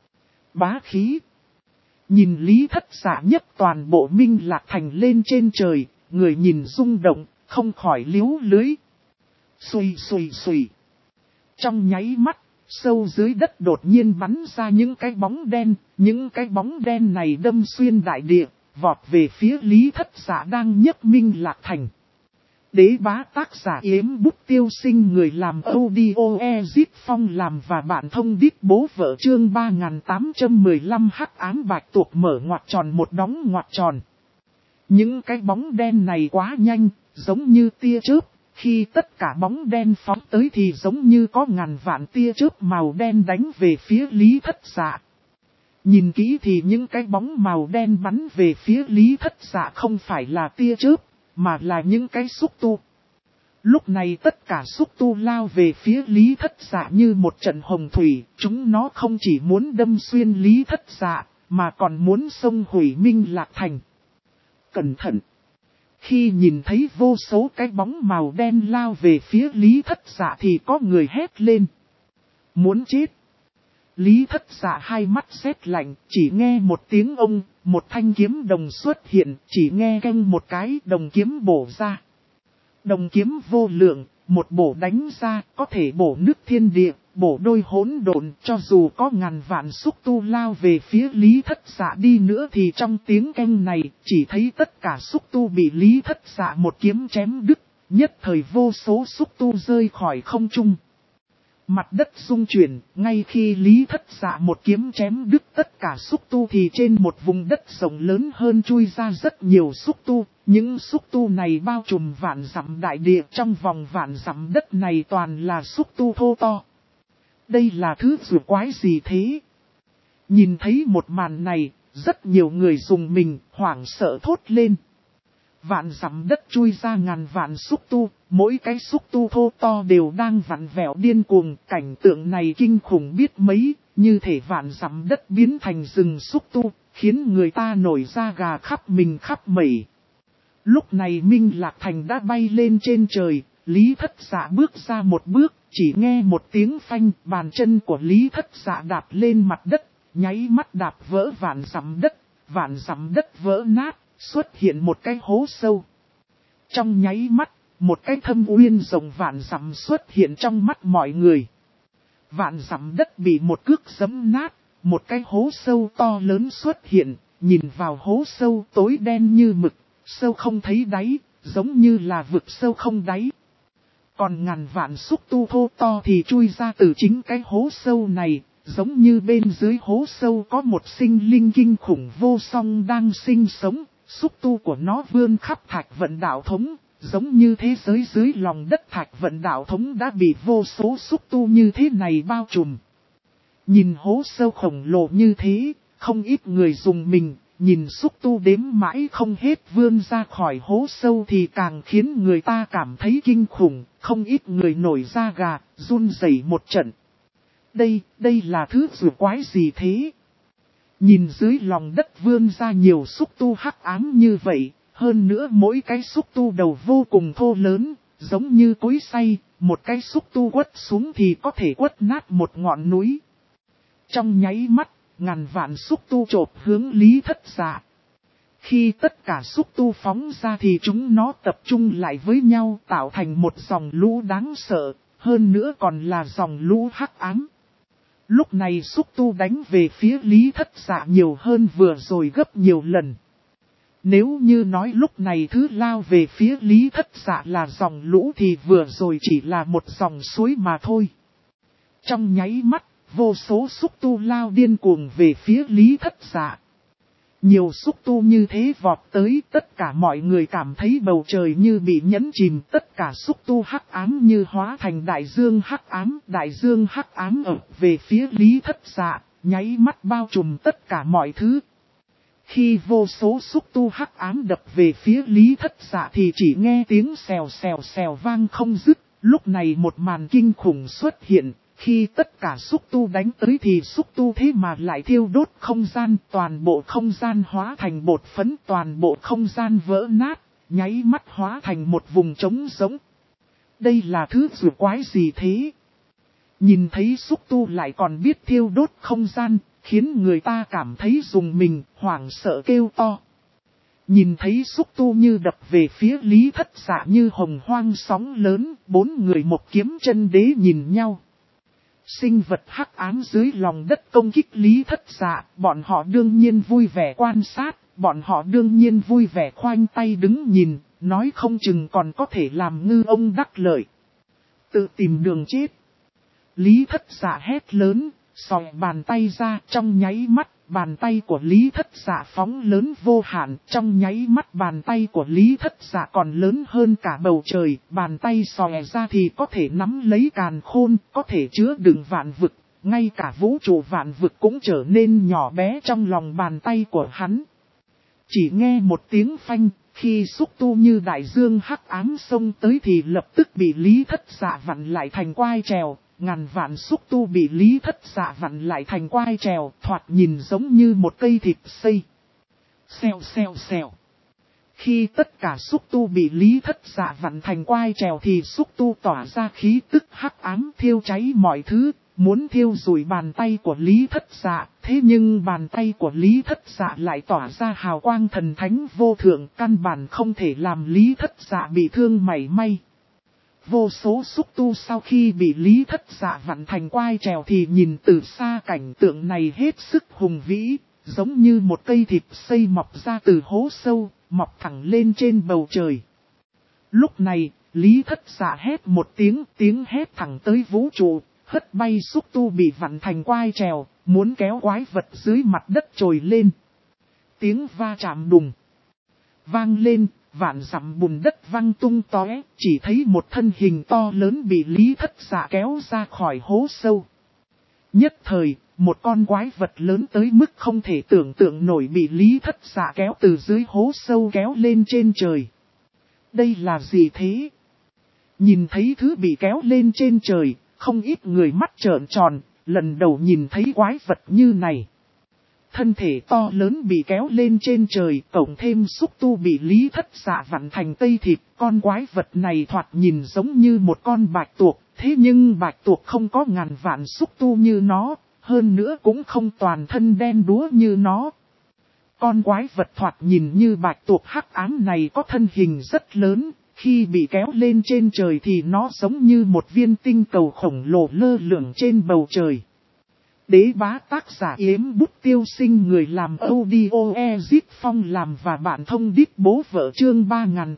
Bá khí. Nhìn Lý Thất Dạ nhấc toàn bộ Minh Lạc Thành lên trên trời, người nhìn rung động, không khỏi liếu lưới. Xùy xùy xùy. Trong nháy mắt, sâu dưới đất đột nhiên bắn ra những cái bóng đen, những cái bóng đen này đâm xuyên đại địa, vọt về phía Lý Thất Dạ đang nhấc Minh Lạc Thành. Đế bá tác giả Yếm Bút Tiêu Sinh, người làm audio Ezip Phong làm và bạn thông đít bố vợ, chương 3815 hắc ám bạch tuộc mở ngoặc tròn một đóng ngoặc tròn. Những cái bóng đen này quá nhanh, giống như tia chớp. Khi tất cả bóng đen phóng tới thì giống như có ngàn vạn tia chớp màu đen đánh về phía Lý Thất Dạ. Nhìn kỹ thì những cái bóng màu đen bắn về phía Lý Thất Dạ không phải là tia chớp, mà là những cái xúc tu. Lúc này tất cả xúc tu lao về phía Lý Thất Dạ như một trận hồng thủy, chúng nó không chỉ muốn đâm xuyên Lý Thất Dạ, mà còn muốn xông hủy Minh Lạc Thành. Cẩn thận! Khi nhìn thấy vô số cái bóng màu đen lao về phía Lý Thất Dạ thì có người hét lên. Muốn chết! Lý Thất Dạ hai mắt sét lạnh, chỉ nghe một tiếng ông, một thanh kiếm đồng xuất hiện, chỉ nghe keng một cái đồng kiếm bổ ra. Đồng kiếm vô lượng, một bổ đánh ra, có thể bổ nứt thiên địa, bổ đôi hỗn độn, cho dù có ngàn vạn xúc tu lao về phía Lý Thất Dạ đi nữa thì trong tiếng keng này, chỉ thấy tất cả xúc tu bị Lý Thất Dạ một kiếm chém đứt, nhất thời vô số xúc tu rơi khỏi không trung. Mặt đất rung chuyển, ngay khi Lý Thất Dạ một kiếm chém đứt tất cả xúc tu thì trên một vùng đất rộng lớn hơn chui ra rất nhiều xúc tu. Những xúc tu này bao trùm vạn dặm đại địa, trong vòng vạn dặm đất này toàn là xúc tu thô to. Đây là thứ rùa quái gì thế? Nhìn thấy một màn này, rất nhiều người dùng mình, hoảng sợ thốt lên. Vạn dặm đất chui ra ngàn vạn xúc tu, mỗi cái xúc tu thô to đều đang vặn vẹo điên cuồng, cảnh tượng này kinh khủng biết mấy, như thể vạn dặm đất biến thành rừng xúc tu, khiến người ta nổi da gà khắp mình khắp mẩy. Lúc này Minh Lạc Thành đã bay lên trên trời, Lý Thất Dạ bước ra một bước, chỉ nghe một tiếng phanh, bàn chân của Lý Thất Dạ đạp lên mặt đất, nháy mắt đạp vỡ vạn dặm đất vỡ nát. Xuất hiện một cái hố sâu. Trong nháy mắt, một cái thâm uyên rộng vạn dặm xuất hiện trong mắt mọi người. Vạn dặm đất bị một cước giẫm nát, một cái hố sâu to lớn xuất hiện, nhìn vào hố sâu tối đen như mực, sâu không thấy đáy, giống như là vực sâu không đáy. Còn ngàn vạn xúc tu thô to thì chui ra từ chính cái hố sâu này. Giống như bên dưới hố sâu có một sinh linh kinh khủng vô song đang sinh sống, xúc tu của nó vươn khắp thạch vận đạo thống, giống như thế giới dưới lòng đất thạch vận đạo thống đã bị vô số xúc tu như thế này bao trùm. Nhìn hố sâu khổng lồ như thế, không ít người dùng mình, nhìn xúc tu đếm mãi không hết vươn ra khỏi hố sâu thì càng khiến người ta cảm thấy kinh khủng, không ít người nổi da gà, run rẩy một trận. Đây là thứ rùa quái gì thế? Nhìn dưới lòng đất vươn ra nhiều xúc tu hắc ám như vậy, hơn nữa mỗi cái xúc tu đầu vô cùng thô lớn, giống như cối xay, một cái xúc tu quất xuống thì có thể quất nát một ngọn núi. Trong nháy mắt, ngàn vạn xúc tu chộp hướng Lý Thất Dạ. Khi tất cả xúc tu phóng ra thì chúng nó tập trung lại với nhau tạo thành một dòng lũ đáng sợ, hơn nữa còn là dòng lũ hắc ám. Lúc này xúc tu đánh về phía Lý Thất Dạ nhiều hơn vừa rồi gấp nhiều lần. Nếu như nói lúc này thứ lao về phía Lý Thất Dạ là dòng lũ thì vừa rồi chỉ là một dòng suối mà thôi. Trong nháy mắt, vô số xúc tu lao điên cuồng về phía Lý Thất Dạ. Nhiều xúc tu như thế vọt tới, tất cả mọi người cảm thấy bầu trời như bị nhấn chìm, tất cả xúc tu hắc ám như hóa thành đại dương hắc ám ập về phía Lý Thất Dạ, nháy mắt bao trùm tất cả mọi thứ. Khi vô số xúc tu hắc ám đập về phía Lý Thất Dạ thì chỉ nghe tiếng xèo xèo xèo vang không dứt, lúc này một màn kinh khủng xuất hiện, Khi tất cả xúc tu đánh tới thì xúc tu thế mà lại thiêu đốt không gian, toàn bộ không gian hóa thành bột phấn, toàn bộ không gian vỡ nát, nháy mắt hóa thành một vùng trống rỗng. Đây là thứ rùa quái gì thế? Nhìn thấy xúc tu lại còn biết thiêu đốt không gian, khiến người ta cảm thấy rùng mình, hoảng sợ kêu to. Nhìn thấy xúc tu như đập về phía Lý Thất Dạ như hồng hoang sóng lớn, bốn người một kiếm chân đế nhìn nhau. Sinh vật hắc ám dưới lòng đất công kích Lý Thất Dạ, bọn họ đương nhiên vui vẻ quan sát, bọn họ đương nhiên vui vẻ khoanh tay đứng nhìn, nói không chừng còn có thể làm ngư ông đắc lợi. Tự tìm đường chết. Lý Thất Dạ hét lớn, xòe bàn tay ra, trong nháy mắt, bàn tay của Lý Thất Dạ phóng lớn vô hạn, trong nháy mắt bàn tay của Lý Thất Dạ còn lớn hơn cả bầu trời, bàn tay xòe ra thì có thể nắm lấy càn khôn, có thể chứa đựng vạn vực, ngay cả vũ trụ vạn vực cũng trở nên nhỏ bé trong lòng bàn tay của hắn. Chỉ nghe một tiếng phanh, khi xúc tu như đại dương hắc ám xông tới thì lập tức bị Lý Thất Dạ vặn lại thành quai trèo. Ngàn vạn xúc tu bị Lý Thất Dạ vặn lại thành quai trèo, thoạt nhìn giống như một cây thịt xây. Xèo xèo xèo. Khi tất cả xúc tu bị Lý Thất Dạ vặn thành quai trèo thì xúc tu tỏa ra khí tức hắc ám thiêu cháy mọi thứ, muốn thiêu rụi bàn tay của Lý Thất Dạ. Thế nhưng bàn tay của Lý Thất Dạ lại tỏa ra hào quang thần thánh vô thượng, căn bản không thể làm Lý Thất Dạ bị thương mảy may. Vô số xúc tu sau khi bị Lý Thất Dạ vặn thành quai trèo thì nhìn từ xa cảnh tượng này hết sức hùng vĩ, giống như một cây thịt xây mọc ra từ hố sâu, mọc thẳng lên trên bầu trời. Lúc này, Lý Thất Dạ hét một tiếng hét thẳng tới vũ trụ, hất bay xúc tu bị vặn thành quai trèo, muốn kéo quái vật dưới mặt đất trồi lên. Tiếng va chạm đùng vang lên. Vạn dặm bùn đất văng tung tóe, chỉ thấy một thân hình to lớn bị Lý Thất Dạ kéo ra khỏi hố sâu. Nhất thời, một con quái vật lớn tới mức không thể tưởng tượng nổi bị Lý Thất Dạ kéo từ dưới hố sâu kéo lên trên trời. Đây là gì thế? Nhìn thấy thứ bị kéo lên trên trời, không ít người mắt trợn tròn, lần đầu nhìn thấy quái vật như này. Thân thể to lớn bị kéo lên trên trời, cộng thêm xúc tu bị Lý Thất Dạ vặn thành tây thịt. Con quái vật này thoạt nhìn giống như một con bạch tuộc, thế nhưng bạch tuộc không có ngàn vạn xúc tu như nó, hơn nữa cũng không toàn thân đen đúa như nó. Con quái vật thoạt nhìn như bạch tuộc hắc ám này có thân hình rất lớn, khi bị kéo lên trên trời thì nó giống như một viên tinh cầu khổng lồ lơ lửng trên bầu trời. Đế bá tác giả Yếm Bút Tiêu Sinh, người làm audio Ezit Phong làm và bạn thông điệp bố vợ chương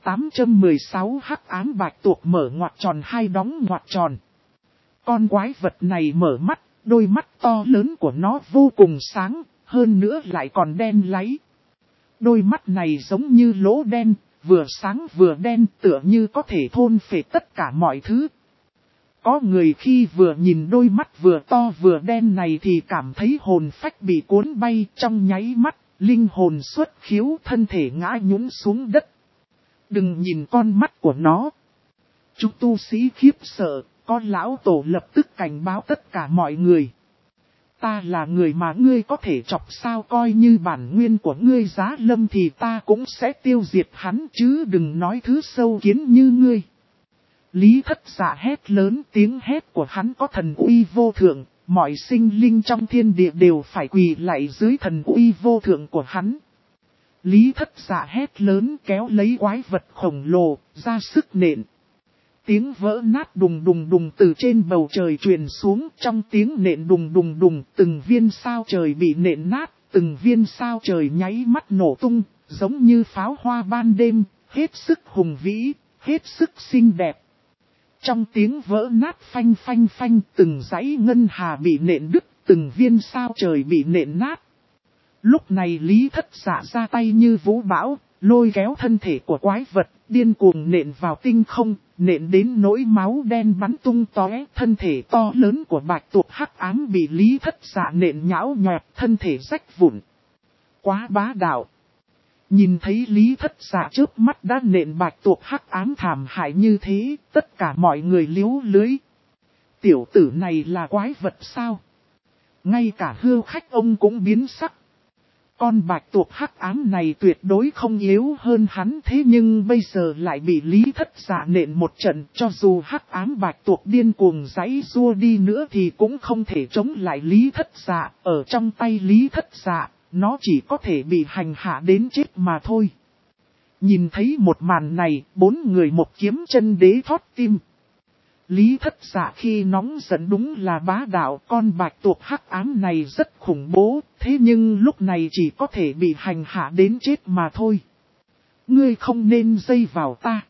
3816 hắc ám bạch tuộc mở ngoặc tròn hai đóng ngoặc tròn. Con quái vật này mở mắt, đôi mắt to lớn của nó vô cùng sáng, hơn nữa lại còn đen láy. Đôi mắt này giống như lỗ đen, vừa sáng vừa đen, tựa như có thể thôn phệ tất cả mọi thứ. Có người khi vừa nhìn đôi mắt vừa to vừa đen này thì cảm thấy hồn phách bị cuốn bay, trong nháy mắt, linh hồn xuất khiếu, thân thể ngã nhũn xuống đất. Đừng nhìn con mắt của nó. Chúng tu sĩ khiếp sợ, con lão tổ lập tức cảnh báo tất cả mọi người. Ta là người mà ngươi có thể chọc sao, coi như bản nguyên của ngươi giá lâm thì ta cũng sẽ tiêu diệt hắn, chứ đừng nói thứ sâu kiến như ngươi. Lý Thất Dạ hét lớn, tiếng hét của hắn có thần uy vô thượng, mọi sinh linh trong thiên địa đều phải quỳ lạy dưới thần uy vô thượng của hắn. Lý Thất Dạ hét lớn kéo lấy quái vật khổng lồ, ra sức nện. Tiếng vỡ nát đùng đùng đùng từ trên bầu trời truyền xuống, trong tiếng nện đùng đùng đùng, từng viên sao trời bị nện nát, từng viên sao trời nháy mắt nổ tung, giống như pháo hoa ban đêm, hết sức hùng vĩ, hết sức xinh đẹp. Trong tiếng vỡ nát phanh phanh phanh, từng dãy ngân hà bị nện đứt, từng viên sao trời bị nện nát. Lúc này Lý Thất Dạ ra tay như vũ bão, lôi kéo thân thể của quái vật, điên cuồng nện vào tinh không, nện đến nỗi máu đen bắn tung tóe. Thân thể to lớn của bạch tuộc hắc ám bị Lý Thất Dạ nện nhão nhọt, thân thể rách vụn. Quá bá đạo. Nhìn thấy Lý Thất Dạ trước mắt đã nện bạch tuộc hắc ám thảm hại như thế, tất cả mọi người liếu lưới. Tiểu tử này là quái vật sao? Ngay cả hưu khách ông cũng biến sắc. Con bạch tuộc hắc ám này tuyệt đối không yếu hơn hắn, thế nhưng bây giờ lại bị Lý Thất Dạ nện một trận. Cho dù hắc ám bạch tuộc điên cuồng giãy giụa đi nữa thì cũng không thể chống lại Lý Thất Dạ. Ở trong tay Lý Thất Dạ, nó chỉ có thể bị hành hạ đến chết mà thôi. Nhìn thấy một màn này, 4 người một kiếm chân đế thót tim. Lý Thất Dạ khi nóng giận đúng là bá đạo, con bạch tuộc hắc ám này rất khủng bố, thế nhưng lúc này chỉ có thể bị hành hạ đến chết mà thôi. Ngươi không nên dây vào ta.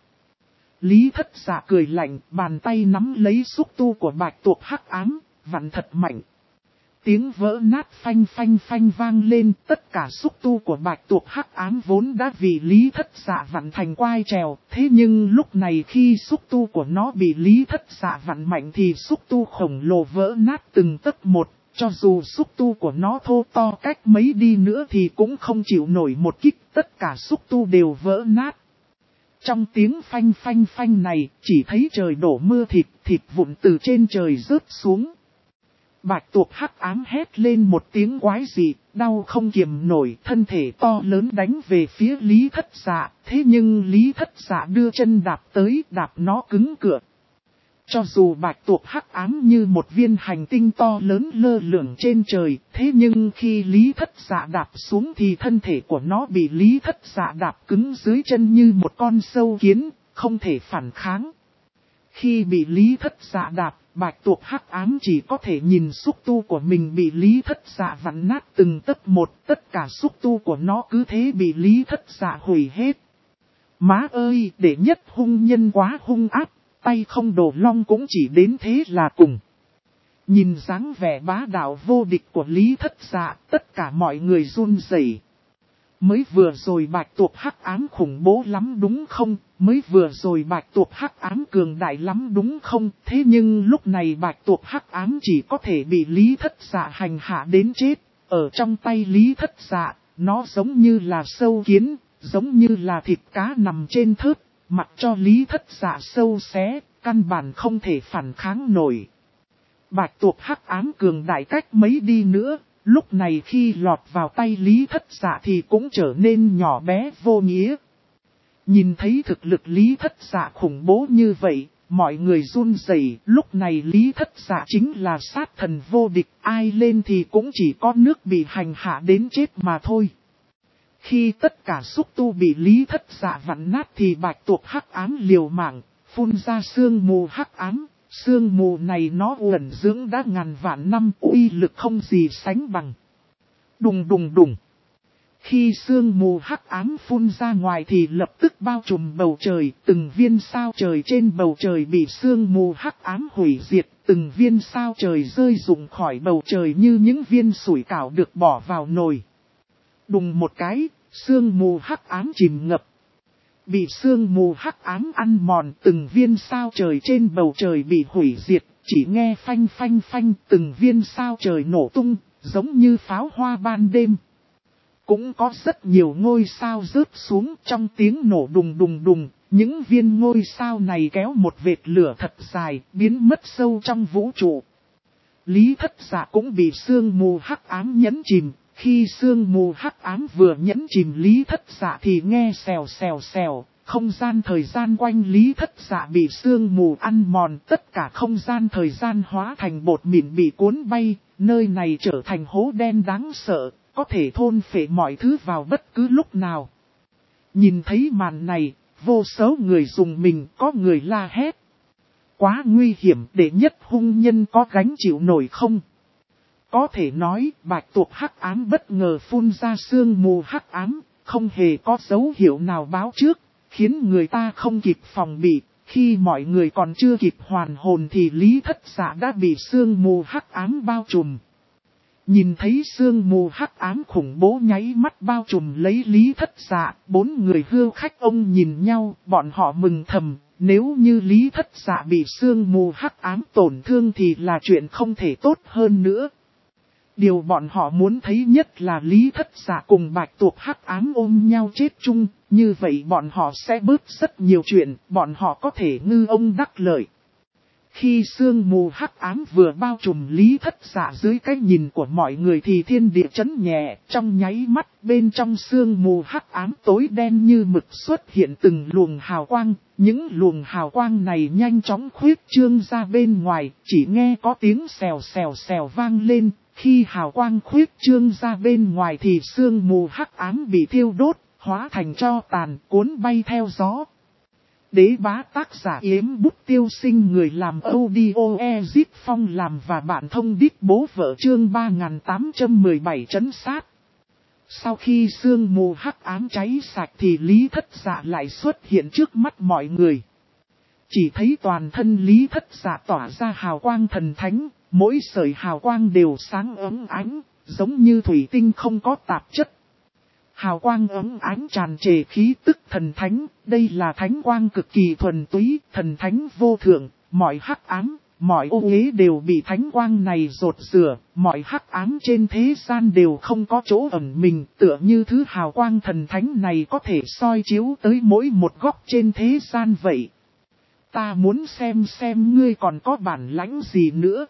Lý Thất Dạ cười lạnh, bàn tay nắm lấy xúc tu của bạch tuộc hắc ám, vặn thật mạnh. Tiếng vỡ nát phanh phanh phanh vang lên, tất cả xúc tu của bạch tuộc hắc ám vốn đã vì Lý Thất Dạ vặn thành quai trèo, thế nhưng lúc này khi xúc tu của nó bị Lý Thất Dạ vặn mạnh thì xúc tu khổng lồ vỡ nát từng tấc một, cho dù xúc tu của nó thô to cách mấy đi nữa thì cũng không chịu nổi một kích, tất cả xúc tu đều vỡ nát. Trong tiếng phanh phanh phanh này, chỉ thấy trời đổ mưa thịt, thịt vụn từ trên trời rớt xuống. Bạch tuộc hắc ám hét lên một tiếng quái dị, đau không kiềm nổi, thân thể to lớn đánh về phía Lý Thất Dạ, thế nhưng Lý Thất Dạ đưa chân đạp tới, đạp nó cứng cựa. Cho dù bạch tuộc hắc ám như một viên hành tinh to lớn lơ lửng trên trời, thế nhưng khi Lý Thất Dạ đạp xuống thì thân thể của nó bị Lý Thất Dạ đạp cứng dưới chân như một con sâu kiến, không thể phản kháng. Khi bị Lý Thất Dạ đạp, bạch tuộc hắc ám chỉ có thể nhìn xúc tu của mình bị Lý Thất Dạ vặn nát từng tấc một, tất cả xúc tu của nó cứ thế bị Lý Thất Dạ hủy hết. Má ơi, đệ nhất hung nhân quá hung ác, tay không đổ long cũng chỉ đến thế là cùng. Nhìn dáng vẻ bá đạo vô địch của Lý Thất Dạ, tất cả mọi người run rẩy. Mới vừa rồi bạch tuộc hắc ám khủng bố lắm đúng không? Mới vừa rồi bạch tuộc hắc ám cường đại lắm đúng không? Thế nhưng lúc này bạch tuộc hắc ám chỉ có thể bị Lý Thất Dạ hành hạ đến chết. Ở trong tay Lý Thất Dạ, nó giống như là sâu kiến, giống như là thịt cá nằm trên thớt, mặc cho Lý Thất Dạ sâu xé, căn bản không thể phản kháng nổi. Bạch tuộc hắc ám cường đại cách mấy đi nữa. Lúc này khi lọt vào tay Lý Thất Dạ thì cũng trở nên nhỏ bé vô nghĩa. Nhìn thấy thực lực Lý Thất Dạ khủng bố như vậy, mọi người run rẩy. Lúc này Lý Thất Dạ chính là sát thần vô địch, ai lên thì cũng chỉ có nước bị hành hạ đến chết mà thôi. Khi tất cả xúc tu bị Lý Thất Dạ vặn nát thì bạch tuộc hắc ám liều mạng, phun ra sương mù hắc ám. Sương mù này nó uẩn dưỡng đã ngàn vạn năm, uy lực không gì sánh bằng. Đùng đùng đùng. Khi sương mù hắc ám phun ra ngoài thì lập tức bao trùm bầu trời, từng viên sao trời trên bầu trời bị sương mù hắc ám hủy diệt, từng viên sao trời rơi rụng khỏi bầu trời như những viên sủi cảo được bỏ vào nồi. Đùng một cái, sương mù hắc ám chìm ngập. Bị sương mù hắc ám ăn mòn, từng viên sao trời trên bầu trời bị hủy diệt, chỉ nghe phanh phanh phanh, từng viên sao trời nổ tung, giống như pháo hoa ban đêm. Cũng có rất nhiều ngôi sao rớt xuống, trong tiếng nổ đùng đùng đùng, những viên ngôi sao này kéo một vệt lửa thật dài, biến mất sâu trong vũ trụ. Lý Thất Dạ cũng bị sương mù hắc ám nhấn chìm. Khi sương mù hắc ám vừa nhấn chìm Lý Thất Dạ thì nghe xèo xèo xèo, không gian thời gian quanh Lý Thất Dạ bị sương mù ăn mòn, tất cả không gian thời gian hóa thành bột mịn bị cuốn bay, nơi này trở thành hố đen đáng sợ, có thể thôn phệ mọi thứ vào bất cứ lúc nào. Nhìn thấy màn này, vô số người dùng mình, có người la hét. Quá nguy hiểm, đệ nhất hung nhân có gánh chịu nổi không? Có thể nói, bạch tuộc hắc ám bất ngờ phun ra sương mù hắc ám, không hề có dấu hiệu nào báo trước, khiến người ta không kịp phòng bị. Khi mọi người còn chưa kịp hoàn hồn thì Lý Thất Dạ đã bị sương mù hắc ám bao trùm. Nhìn thấy sương mù hắc ám khủng bố nháy mắt bao trùm lấy Lý Thất Dạ, 4 người hưu khách ông nhìn nhau, bọn họ mừng thầm. Nếu như Lý Thất Dạ bị sương mù hắc ám tổn thương thì là chuyện không thể tốt hơn nữa. Điều bọn họ muốn thấy nhất là Lý Thất Dạ cùng bạch tuộc hắc ám ôm nhau chết chung, như vậy bọn họ sẽ bớt rất nhiều chuyện, bọn họ có thể ngư ông đắc lợi. Khi sương mù hắc ám vừa bao trùm Lý Thất Dạ dưới cái nhìn của mọi người thì thiên địa chấn nhẹ, trong nháy mắt bên trong sương mù hắc ám tối đen như mực xuất hiện từng luồng hào quang, những luồng hào quang này nhanh chóng khuyết trương ra bên ngoài, chỉ nghe có tiếng xèo xèo xèo vang lên, khi hào quang khuyết trương ra bên ngoài thì sương mù hắc ám bị thiêu đốt, hóa thành tro tàn cuốn bay theo gió. Đế bá tác giả Yếm Bút Tiêu Sinh, người làm audio Ezip Phong làm và bạn thông đít bố vợ, chương 3817 trấn sát. Sau khi sương mù hắc ám cháy sạch thì Lý Thất Dạ lại xuất hiện trước mắt mọi người. Chỉ thấy toàn thân Lý Thất Dạ tỏa ra hào quang thần thánh, mỗi sợi hào quang đều sáng ấm ánh, giống như thủy tinh không có tạp chất. Hào quang ấm ánh tràn trề khí tức thần thánh, đây là thánh quang cực kỳ thuần túy, thần thánh vô thượng, mọi hắc ám, mọi ô uế đều bị thánh quang này rột rửa, mọi hắc ám trên thế gian đều không có chỗ ẩn mình, tựa như thứ hào quang thần thánh này có thể soi chiếu tới mỗi một góc trên thế gian vậy. Ta muốn xem ngươi còn có bản lãnh gì nữa.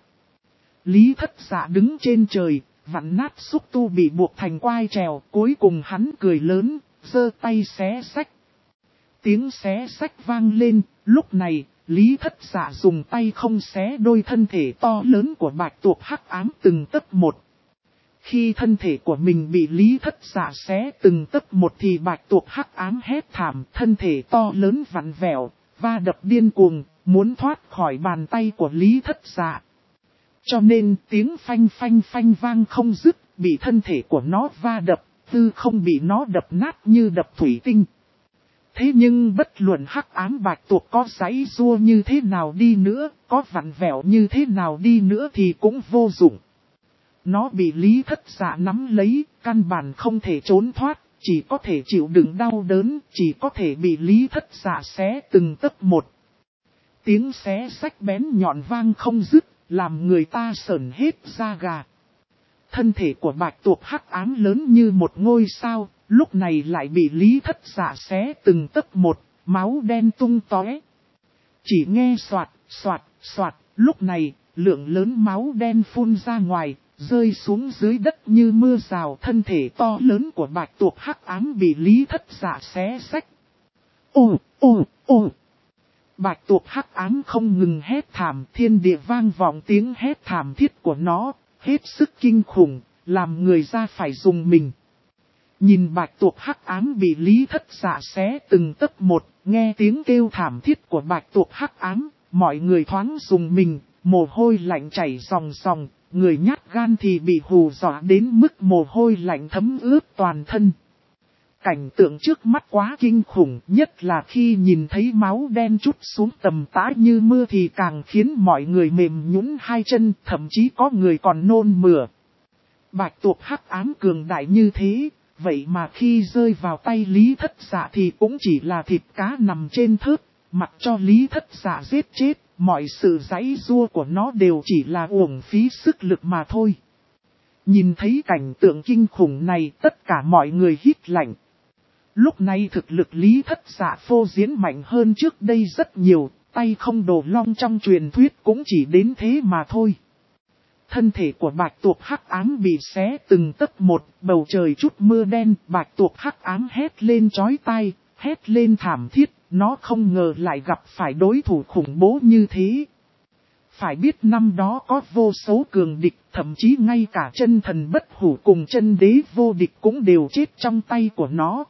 Lý Thất Dạ đứng trên trời, vặn nát xúc tu bị buộc thành quai trèo, cuối cùng hắn cười lớn, giơ tay xé xách. Tiếng xé xách vang lên, lúc này, Lý Thất Dạ dùng tay không xé đôi thân thể to lớn của bạch tuộc hắc ám từng tấc một. Khi thân thể của mình bị Lý Thất Dạ xé từng tấc một thì bạch tuộc hắc ám hét thảm, thân thể to lớn vặn vẹo, va đập điên cuồng, muốn thoát khỏi bàn tay của Lý Thất Dạ. Cho nên tiếng phanh phanh phanh vang không dứt, bị thân thể của nó va đập, tư không bị nó đập nát như đập thủy tinh. Thế nhưng bất luận hắc ám bạch tuộc có giãy giụa như thế nào đi nữa, có vặn vẹo như thế nào đi nữa thì cũng vô dụng. Nó bị Lý Thất Dạ nắm lấy, căn bản không thể trốn thoát, chỉ có thể chịu đựng đau đớn, chỉ có thể bị Lý Thất Dạ xé từng tấc một. Tiếng xé xách bén nhọn vang không dứt, làm người ta sởn hết da gà. Thân thể của bạch tuộc hắc ám lớn như một ngôi sao, lúc này lại bị Lý Thất Dạ xé từng tấc một, máu đen tung tóe. Chỉ nghe soạt, soạt, soạt, lúc này, lượng lớn máu đen phun ra ngoài, rơi xuống dưới đất như mưa rào. Thân thể to lớn của bạch tuộc hắc ám bị Lý Thất Dạ xé xách. Ô, ô, ô. Bạch tuộc hắc ám không ngừng hét thảm, thiên địa vang vọng tiếng hét thảm thiết của nó, hết sức kinh khủng, làm người ra phải dùng mình. Nhìn bạch tuộc hắc ám bị Lý Thất Dạ xé từng tấc một, nghe tiếng kêu thảm thiết của bạch tuộc hắc ám, mọi người thoáng dùng mình, mồ hôi lạnh chảy ròng ròng, người nhát gan thì bị hù dọa đến mức mồ hôi lạnh thấm ướt toàn thân. Cảnh tượng trước mắt quá kinh khủng, nhất là khi nhìn thấy máu đen trút xuống tầm tã như mưa thì càng khiến mọi người mềm nhũn hai chân, thậm chí có người còn nôn mửa. Bạch tuộc hắc ám cường đại như thế, vậy mà khi rơi vào tay Lý Thất Dạ thì cũng chỉ là thịt cá nằm trên thớt, mặc cho Lý Thất Dạ giết chết, mọi sự giãy giụa của nó đều chỉ là uổng phí sức lực mà thôi. Nhìn thấy cảnh tượng kinh khủng này, tất cả mọi người hít lạnh. Lúc này thực lực Lý Thất Dạ phô diễn mạnh hơn trước đây rất nhiều, tay không đồ long trong truyền thuyết cũng chỉ đến thế mà thôi. Thân thể của bạch tuộc hắc ám bị xé từng tấc một, bầu trời chút mưa đen, bạch tuộc hắc ám hét lên chói tai, hét lên thảm thiết, nó không ngờ lại gặp phải đối thủ khủng bố như thế. Phải biết năm đó có vô số cường địch, thậm chí ngay cả chân thần bất hủ cùng chân đế vô địch cũng đều chết trong tay của nó.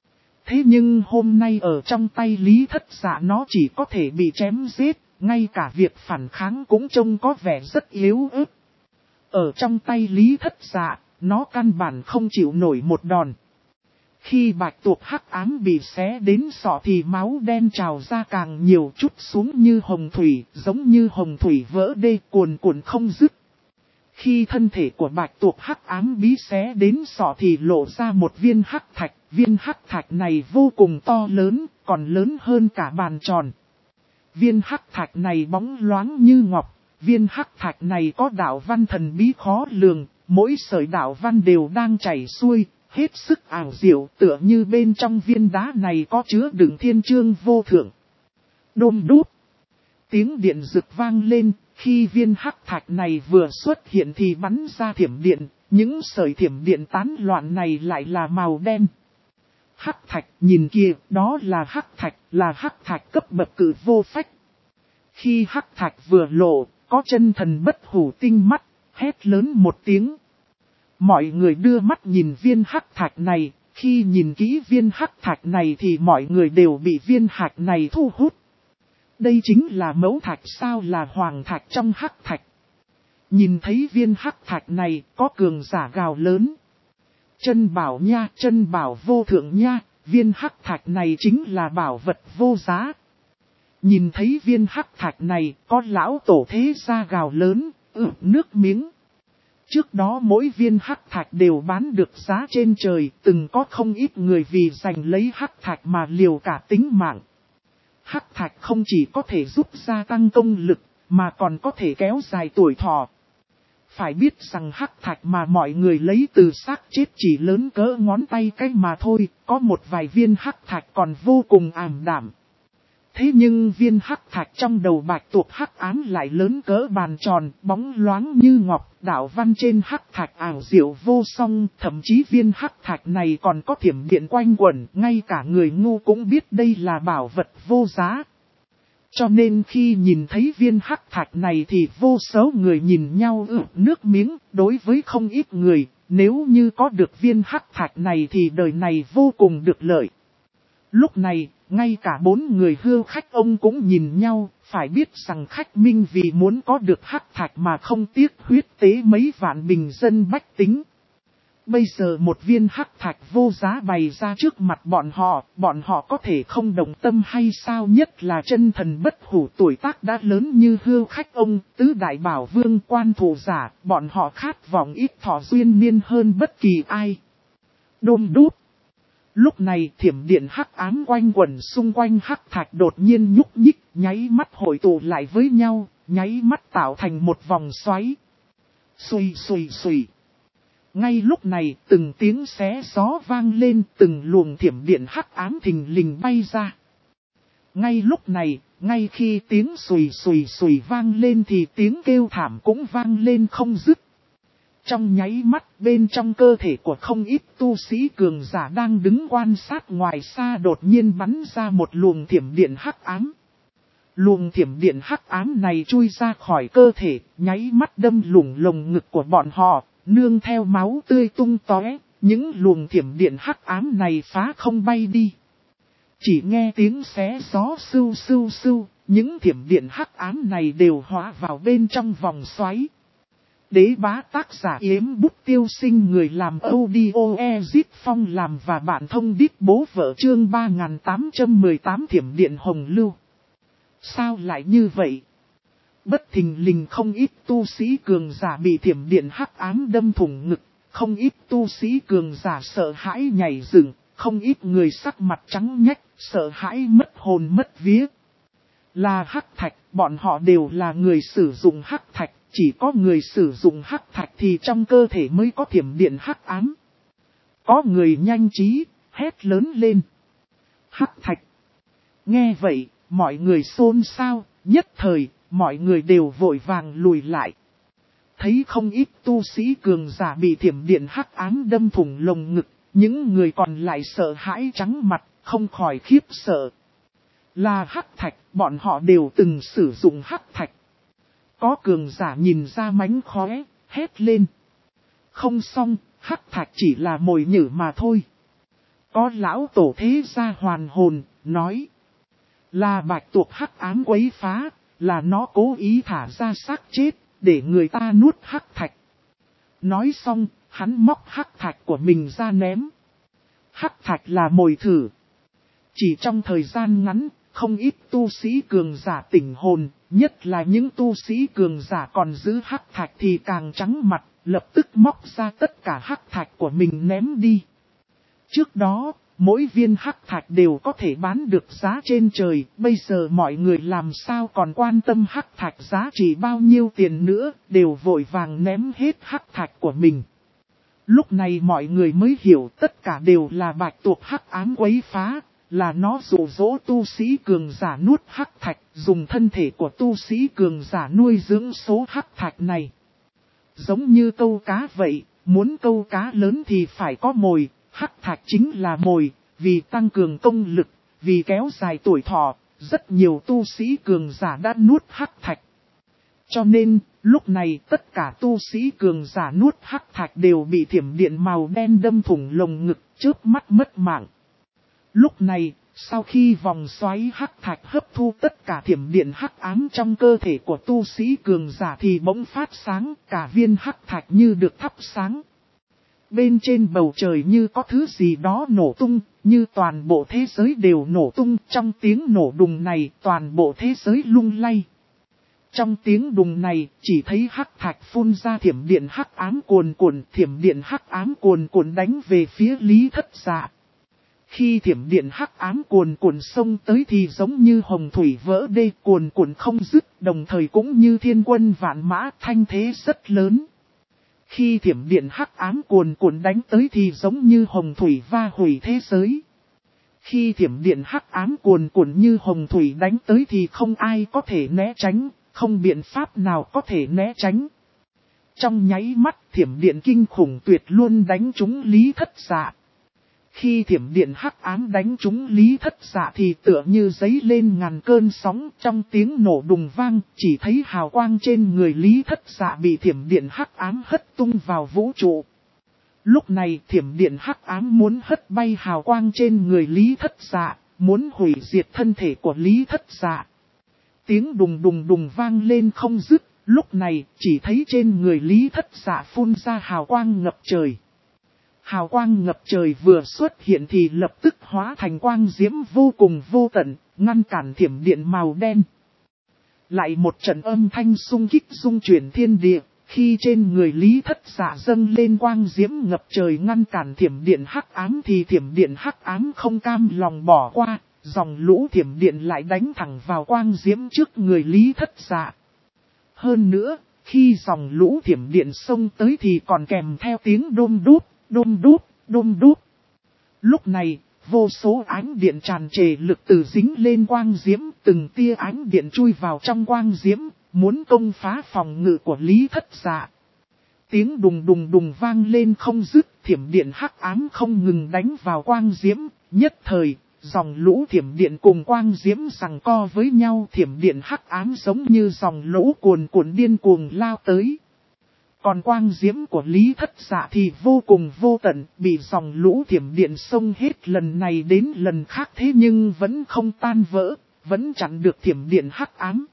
Thế nhưng hôm nay ở trong tay Lý Thất Dạ nó chỉ có thể bị chém giết, ngay cả việc phản kháng cũng trông có vẻ rất yếu ớt. Ở trong tay Lý Thất Dạ, nó căn bản không chịu nổi một đòn. Khi bạch tuộc hắc ám bị xé đến sọ thì máu đen trào ra càng nhiều, chút xuống như hồng thủy, giống như hồng thủy vỡ đê cuồn cuộn không dứt. Khi thân thể của bạch tuộc hắc ám bị xé đến sọ thì lộ ra một viên hắc thạch. Viên hắc thạch này vô cùng to lớn, còn lớn hơn cả bàn tròn. Viên hắc thạch này bóng loáng như ngọc. Viên hắc thạch này có đạo văn thần bí khó lường, mỗi sợi đạo văn đều đang chảy xuôi, hết sức ảo diệu, tựa như bên trong viên đá này có chứa đựng thiên chương vô thượng. Đôm đút. tiếng điện rực vang lên, khi viên hắc thạch này vừa xuất hiện thì bắn ra thiểm điện, những sợi thiểm điện tán loạn này lại là màu đen. Hắc thạch, nhìn kìa, đó là hắc thạch cấp bậc cự vô phách. Khi hắc thạch vừa lộ, có chân thần bất hủ tinh mắt, hét lớn một tiếng. Mọi người đưa mắt nhìn viên hắc thạch này, khi nhìn kỹ viên hắc thạch này thì mọi người đều bị viên hạch này thu hút. Đây chính là mẫu thạch sao, là hoàng thạch trong hắc thạch. Nhìn thấy viên hắc thạch này, có cường giả gào lớn. Chân bảo nha, chân bảo vô thượng nha, viên hắc thạch này chính là bảo vật vô giá. Nhìn thấy viên hắc thạch này, có lão tổ thế gia gào lớn, nước miếng. Trước đó mỗi viên hắc thạch đều bán được giá trên trời, từng có không ít người vì giành lấy hắc thạch mà liều cả tính mạng. Hắc thạch không chỉ có thể giúp gia tăng công lực, mà còn có thể kéo dài tuổi thọ. Phải biết rằng hắc thạch mà mọi người lấy từ xác chết chỉ lớn cỡ ngón tay cái mà thôi, có một vài viên hắc thạch còn vô cùng ảm đạm. Thế nhưng viên hắc thạch trong đầu bạch tuộc hắc ám lại lớn cỡ bàn tròn, bóng loáng như ngọc, đạo văn trên hắc thạch ảo diệu vô song, thậm chí viên hắc thạch này còn có thiểm điện quanh quẩn, ngay cả người ngu cũng biết đây là bảo vật vô giá. Cho nên khi nhìn thấy viên hắc thạch này thì vô số người nhìn nhau nước miếng, đối với không ít người, nếu như có được viên hắc thạch này thì đời này vô cùng được lợi. Lúc này, ngay cả 4 người hưu khách ông cũng nhìn nhau, phải biết rằng khách minh vì muốn có được hắc thạch mà không tiếc huyết tế mấy vạn bình dân bách tính. Bây giờ một viên hắc thạch vô giá bày ra trước mặt bọn họ có thể không đồng tâm hay sao, nhất là chân thần bất hủ tuổi tác đã lớn như hưu khách ông, tứ đại bảo vương quan thủ giả, bọn họ khát vọng ít thọ duyên niên hơn bất kỳ ai. Đôm đút. Lúc này thiểm điện hắc ám quanh quẩn xung quanh hắc thạch đột nhiên nhúc nhích, nháy mắt hội tụ lại với nhau, nháy mắt tạo thành một vòng xoáy. Xùy xùy xùy. Ngay lúc này từng tiếng xé gió vang lên, từng luồng thiểm điện hắc ám thình lình bay ra. Ngay lúc này, ngay khi tiếng xùy xùy xùy vang lên thì tiếng kêu thảm cũng vang lên không dứt. Trong nháy mắt bên trong cơ thể của không ít tu sĩ cường giả đang đứng quan sát ngoài xa đột nhiên bắn ra một luồng thiểm điện hắc ám. Luồng thiểm điện hắc ám này chui ra khỏi cơ thể, nháy mắt đâm lủng lồng ngực của bọn họ, nương theo máu tươi tung tóe, những luồng thiểm điện hắc ám này phá không bay đi. Chỉ nghe tiếng xé gió sưu sưu sưu, những thiểm điện hắc ám này đều hóa vào bên trong vòng xoáy. Đế bá tác giả Yếm Bút Tiêu Sinh, người làm audio Ezit Phong làm và bạn thông đít bố vợ, chương 3818 thiểm điện hồng lưu. Sao lại như vậy? Bất thình lình không ít tu sĩ cường giả bị thiểm điện hắc ám đâm thủng ngực, không ít tu sĩ cường giả sợ hãi nhảy dựng, không ít người sắc mặt trắng nhách, sợ hãi mất hồn mất vía. Là hắc thạch, bọn họ đều là người sử dụng hắc thạch. Chỉ có người sử dụng hắc thạch thì trong cơ thể mới có thiểm điện hắc ám. Có người nhanh trí, hét lớn lên. Hắc thạch. Nghe vậy, mọi người xôn xao, nhất thời, mọi người đều vội vàng lùi lại. Thấy không ít tu sĩ cường giả bị thiểm điện hắc ám đâm thủng lồng ngực, những người còn lại sợ hãi trắng mặt, không khỏi khiếp sợ. Là hắc thạch, bọn họ đều từng sử dụng hắc thạch. Có cường giả nhìn ra mánh khóe, hét lên. Không xong, hắc thạch chỉ là mồi nhử mà thôi. Có lão tổ thế gia hoàn hồn, nói. Là bạch tuộc hắc ám quấy phá, là nó cố ý thả ra xác chết, để người ta nuốt hắc thạch. Nói xong, hắn móc hắc thạch của mình ra ném. Hắc thạch là mồi thử. Chỉ trong thời gian ngắn, không ít tu sĩ cường giả tỉnh hồn, nhất là những tu sĩ cường giả còn giữ hắc thạch thì càng trắng mặt, lập tức móc ra tất cả hắc thạch của mình ném đi. Trước đó, mỗi viên hắc thạch đều có thể bán được giá trên trời, bây giờ mọi người làm sao còn quan tâm hắc thạch giá trị bao nhiêu tiền nữa, đều vội vàng ném hết hắc thạch của mình. Lúc này mọi người mới hiểu tất cả đều là bạch tuộc hắc ám quấy phá. là nó dụ dỗ tu sĩ cường giả nuốt hắc thạch, dùng thân thể của tu sĩ cường giả nuôi dưỡng số hắc thạch này. Giống như câu cá vậy, muốn câu cá lớn thì phải có mồi, hắc thạch chính là mồi, vì tăng cường công lực, vì kéo dài tuổi thọ, rất nhiều tu sĩ cường giả đã nuốt hắc thạch. Cho nên, lúc này tất cả tu sĩ cường giả nuốt hắc thạch đều bị thiểm điện màu đen đâm thủng lồng ngực, chớp mắt mất mạng. Lúc này, sau khi vòng xoáy hắc thạch hấp thu tất cả thiểm điện hắc ám trong cơ thể của tu sĩ cường giả thì bỗng phát sáng, cả viên hắc thạch như được thắp sáng. Bên trên bầu trời như có thứ gì đó nổ tung, như toàn bộ thế giới đều nổ tung. Trong tiếng nổ đùng này, toàn bộ thế giới lung lay. Trong tiếng đùng này, chỉ thấy hắc thạch phun ra thiểm điện hắc ám cuồn cuộn, thiểm điện hắc ám cuồn cuộn đánh về phía Lý Thất Dạ. Khi thiểm điện hắc ám cuồn cuộn xông tới thì giống như hồng thủy vỡ đê, cuồn cuộn không dứt, đồng thời cũng như thiên quân vạn mã, thanh thế rất lớn. Khi thiểm điện hắc ám cuồn cuộn đánh tới thì giống như hồng thủy va hủy thế giới. Khi thiểm điện hắc ám cuồn cuộn như hồng thủy đánh tới thì không ai có thể né tránh, không biện pháp nào có thể né tránh. Trong nháy mắt thiểm điện kinh khủng tuyệt luôn đánh trúng Lý Thất Dạ. Khi thiểm điện hắc ám đánh trúng Lý Thất Dạ thì tựa như giấy lên ngàn cơn sóng, trong tiếng nổ đùng vang, chỉ thấy hào quang trên người Lý Thất Dạ bị thiểm điện hắc ám hất tung vào vũ trụ. Lúc này thiểm điện hắc ám muốn hất bay hào quang trên người Lý Thất Dạ, muốn hủy diệt thân thể của Lý Thất Dạ. Tiếng đùng đùng đùng vang lên không dứt, lúc này chỉ thấy trên người Lý Thất Dạ phun ra hào quang ngập trời. Hào quang ngập trời vừa xuất hiện thì lập tức hóa thành quang diễm vô cùng vô tận, ngăn cản thiểm điện màu đen. Lại một trận âm thanh xung kích rung chuyển thiên địa, khi trên người Lý Thất Dạ dâng lên quang diễm ngập trời ngăn cản thiểm điện hắc ám thì thiểm điện hắc ám không cam lòng bỏ qua, dòng lũ thiểm điện lại đánh thẳng vào quang diễm trước người Lý Thất Dạ. Hơn nữa, khi dòng lũ thiểm điện xông tới thì còn kèm theo tiếng đôm đút. Đôm đút, đôm đút. Lúc này, vô số ánh điện tràn trề lực từ dính lên quang diễm, từng tia ánh điện chui vào trong quang diễm, muốn công phá phòng ngự của Lý Thất Dạ. Tiếng đùng đùng đùng vang lên không dứt, thiểm điện hắc ám không ngừng đánh vào quang diễm, nhất thời, dòng lũ thiểm điện cùng quang diễm giằng co với nhau, thiểm điện hắc ám giống như dòng lũ cuồn cuộn điên cuồng lao tới. Còn quang diễm của Lý Thất Dạ thì vô cùng vô tận, bị dòng lũ thiểm điện xông hết lần này đến lần khác thế nhưng vẫn không tan vỡ, vẫn chặn được thiểm điện hắc ám.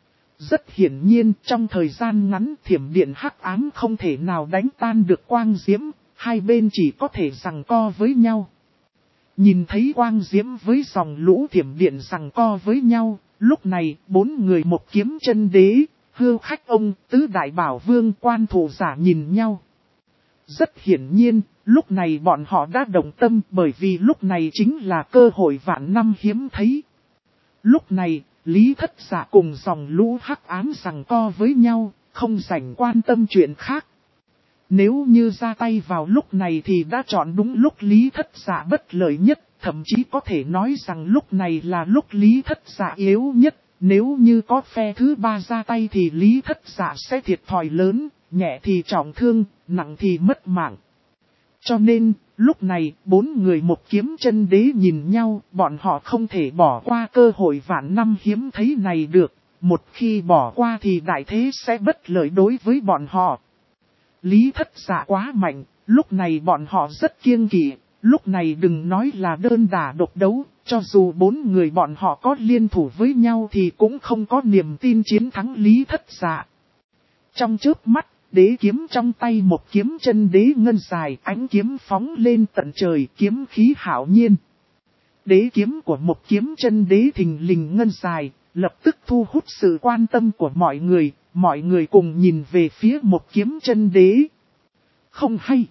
Rất hiển nhiên trong thời gian ngắn thiểm điện hắc ám không thể nào đánh tan được quang diễm, hai bên chỉ có thể giằng co với nhau. Nhìn thấy quang diễm với dòng lũ thiểm điện giằng co với nhau, lúc này bốn người một kiếm chân đế. Hưu Khách Ông, Tứ Đại Bảo Vương Quan Thủ Giả nhìn nhau. Rất hiển nhiên, lúc này bọn họ đã đồng tâm bởi vì lúc này chính là cơ hội vạn năm hiếm thấy. Lúc này, Lý Thất Dạ cùng dòng lũ hắc ám giằng co với nhau, không rảnh quan tâm chuyện khác. Nếu như ra tay vào lúc này thì đã chọn đúng lúc Lý Thất Dạ bất lợi nhất, thậm chí có thể nói rằng lúc này là lúc Lý Thất Dạ yếu nhất. Nếu như có phe thứ ba ra tay thì Lý Thất Dạ sẽ thiệt thòi lớn, nhẹ thì trọng thương, nặng thì mất mạng. Cho nên, lúc này, bốn người một kiếm chân đế nhìn nhau, bọn họ không thể bỏ qua cơ hội vạn năm hiếm thấy này được. Một khi bỏ qua thì đại thế sẽ bất lợi đối với bọn họ. Lý Thất Dạ quá mạnh, lúc này bọn họ rất kiêng kỵ. Lúc này đừng nói là đơn đả độc đấu, cho dù bốn người bọn họ có liên thủ với nhau thì cũng không có niềm tin chiến thắng Lý Thất Dạ. Trong chớp mắt, đế kiếm trong tay một kiếm chân đế ngân dài, ánh kiếm phóng lên tận trời, kiếm khí hạo nhiên. Đế kiếm của một kiếm chân đế thình lình ngân dài, lập tức thu hút sự quan tâm của mọi người cùng nhìn về phía một kiếm chân đế. Không hay.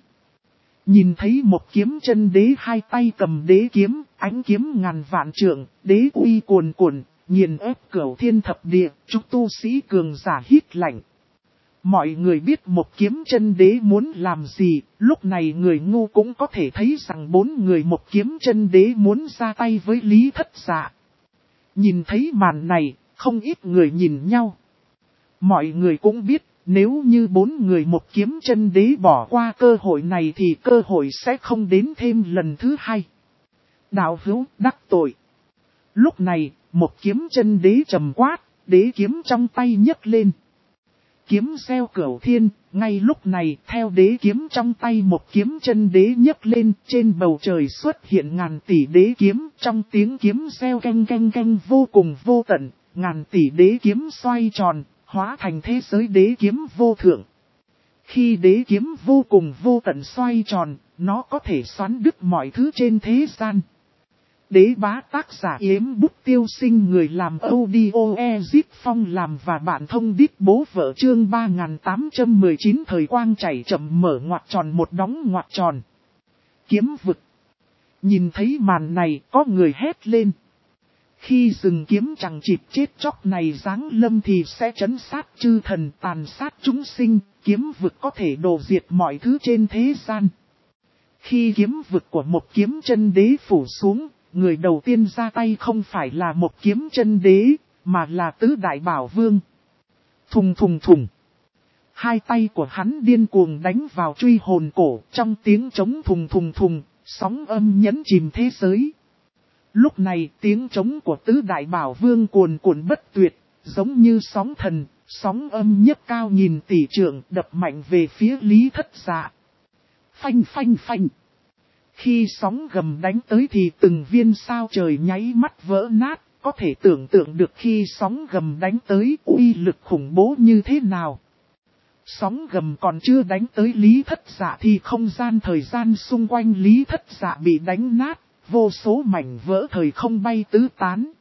Nhìn thấy một kiếm chân đế hai tay cầm đế kiếm, ánh kiếm ngàn vạn trượng, đế uy cuồn cuộn, nghiền ép cửu thiên thập địa, chúng tu sĩ cường giả hít lạnh. Mọi người biết một kiếm chân đế muốn làm gì, lúc này người ngu cũng có thể thấy rằng 4 người một kiếm chân đế muốn ra tay với Lý Thất Dạ. Nhìn thấy màn này, không ít người nhìn nhau. Mọi người cũng biết, nếu như 4 người một kiếm chân đế bỏ qua cơ hội này thì cơ hội sẽ không đến thêm lần thứ 2. Đạo hữu đắc tội. Lúc này, một kiếm chân đế trầm quát, đế kiếm trong tay nhấc lên. Kiếm gieo cửu thiên, ngay lúc này theo đế kiếm trong tay một kiếm chân đế nhấc lên, trên bầu trời xuất hiện ngàn tỷ đế kiếm, trong tiếng kiếm gieo canh canh canh vô cùng vô tận, ngàn tỷ đế kiếm xoay tròn, hóa thành thế giới đế kiếm vô thượng. Khi đế kiếm vô cùng vô tận xoay tròn, nó có thể xoắn đứt mọi thứ trên thế gian. Đế bá tác giả Yếm Bút Tiêu Sinh, người làm audio Ezip Phong làm và bạn thông đít bố vợ, chương 3819 thời quang chảy chậm mở ngoặc tròn một đóng ngoặc tròn. Kiếm vực. Nhìn thấy màn này có người hét lên. Khi rừng kiếm chẳng chịt chết chóc này giáng lâm thì sẽ trấn sát chư thần, tàn sát chúng sinh, kiếm vực có thể đổ diệt mọi thứ trên thế gian. Khi kiếm vực của một kiếm chân đế phủ xuống, người đầu tiên ra tay không phải là một kiếm chân đế, mà là Tứ Đại Bảo Vương. Thùng thùng thùng. Hai tay của hắn điên cuồng đánh vào truy hồn cổ, trong tiếng trống thùng thùng thùng, sóng âm nhấn chìm thế giới. Lúc này tiếng trống của Tứ Đại Bảo Vương cuồn cuộn bất tuyệt, giống như sóng thần, sóng âm nhấc cao nghìn tỷ trượng đập mạnh về phía Lý Thất Dạ. Phanh phanh phanh. Khi sóng gầm đánh tới thì từng viên sao trời nháy mắt vỡ nát, có thể tưởng tượng được khi sóng gầm đánh tới uy lực khủng bố như thế nào. Sóng gầm còn chưa đánh tới Lý Thất Dạ thì không gian thời gian xung quanh Lý Thất Dạ bị đánh nát, vô số mảnh vỡ thời không bay tứ tán.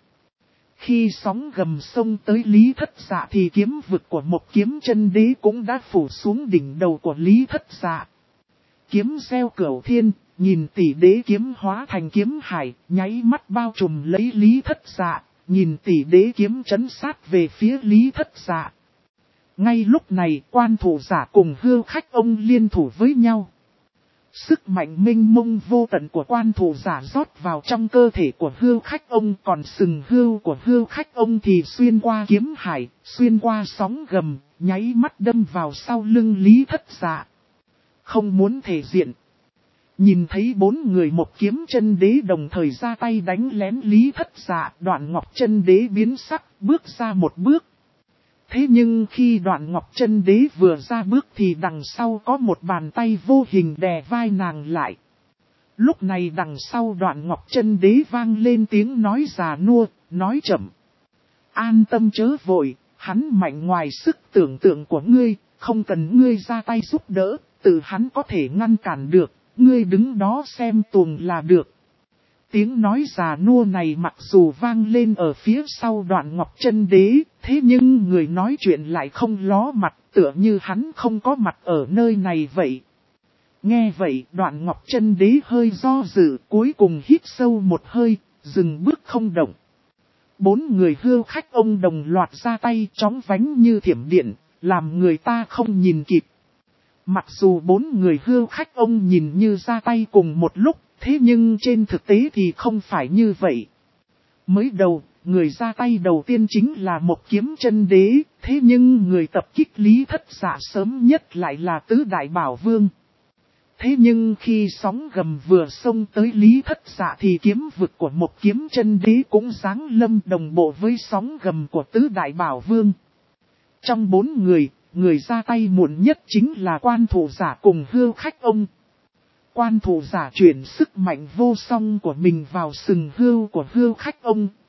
Khi sóng gầm xông tới Lý Thất Dạ thì kiếm vực của một kiếm chân đế cũng đã phủ xuống đỉnh đầu của Lý Thất Dạ. Kiếm gieo cửu thiên, nhìn tỷ đế kiếm hóa thành kiếm hải, nháy mắt bao trùm lấy Lý Thất Dạ, nhìn tỷ đế kiếm trấn sát về phía Lý Thất Dạ. Ngay lúc này quan thủ giả cùng hưu khách ông liên thủ với nhau. Sức mạnh minh mông vô tận của quan thủ giả rót vào trong cơ thể của hưu khách ông, còn sừng hưu của hưu khách ông thì xuyên qua kiếm hải, xuyên qua sóng gầm, nháy mắt đâm vào sau lưng Lý Thất Dạ. Không muốn thể diện. Nhìn thấy 4 người một kiếm chân đế đồng thời ra tay đánh lén Lý Thất Dạ, Đoạn Ngọc chân đế biến sắc, bước ra một bước. Thế nhưng khi Đoạn Ngọc chân đế vừa ra bước thì đằng sau có một bàn tay vô hình đè vai nàng lại. Lúc này đằng sau Đoạn Ngọc chân đế vang lên tiếng nói già nua, nói chậm. An tâm chớ vội, hắn mạnh ngoài sức tưởng tượng của ngươi, không cần ngươi ra tay giúp đỡ, tự hắn có thể ngăn cản được, ngươi đứng đó xem tuồng là được. Tiếng nói già nua này mặc dù vang lên ở phía sau Đoạn Ngọc chân đế, thế nhưng người nói chuyện lại không ló mặt, tựa như hắn không có mặt ở nơi này vậy. Nghe vậy Đoạn Ngọc chân đế hơi do dự, cuối cùng hít sâu một hơi, dừng bước không động. 4 người hưu khách ông đồng loạt ra tay chóng vánh như thiểm điện, làm người ta không nhìn kịp. Mặc dù 4 người hưu khách ông nhìn như ra tay cùng một lúc, thế nhưng trên thực tế thì không phải như vậy. Mới đầu, người ra tay đầu tiên chính là một kiếm chân đế, thế nhưng người tập kích Lý Thất Dạ sớm nhất lại là Tứ Đại Bảo Vương. Thế nhưng khi sóng gầm vừa xông tới Lý Thất Dạ thì kiếm vực của một kiếm chân đế cũng giáng lâm đồng bộ với sóng gầm của Tứ Đại Bảo Vương. Trong 4 người, người ra tay muộn nhất chính là quan thủ giả cùng hưu khách ông. Quan thủ giả chuyển sức mạnh vô song của mình vào sừng hưu của hưu khách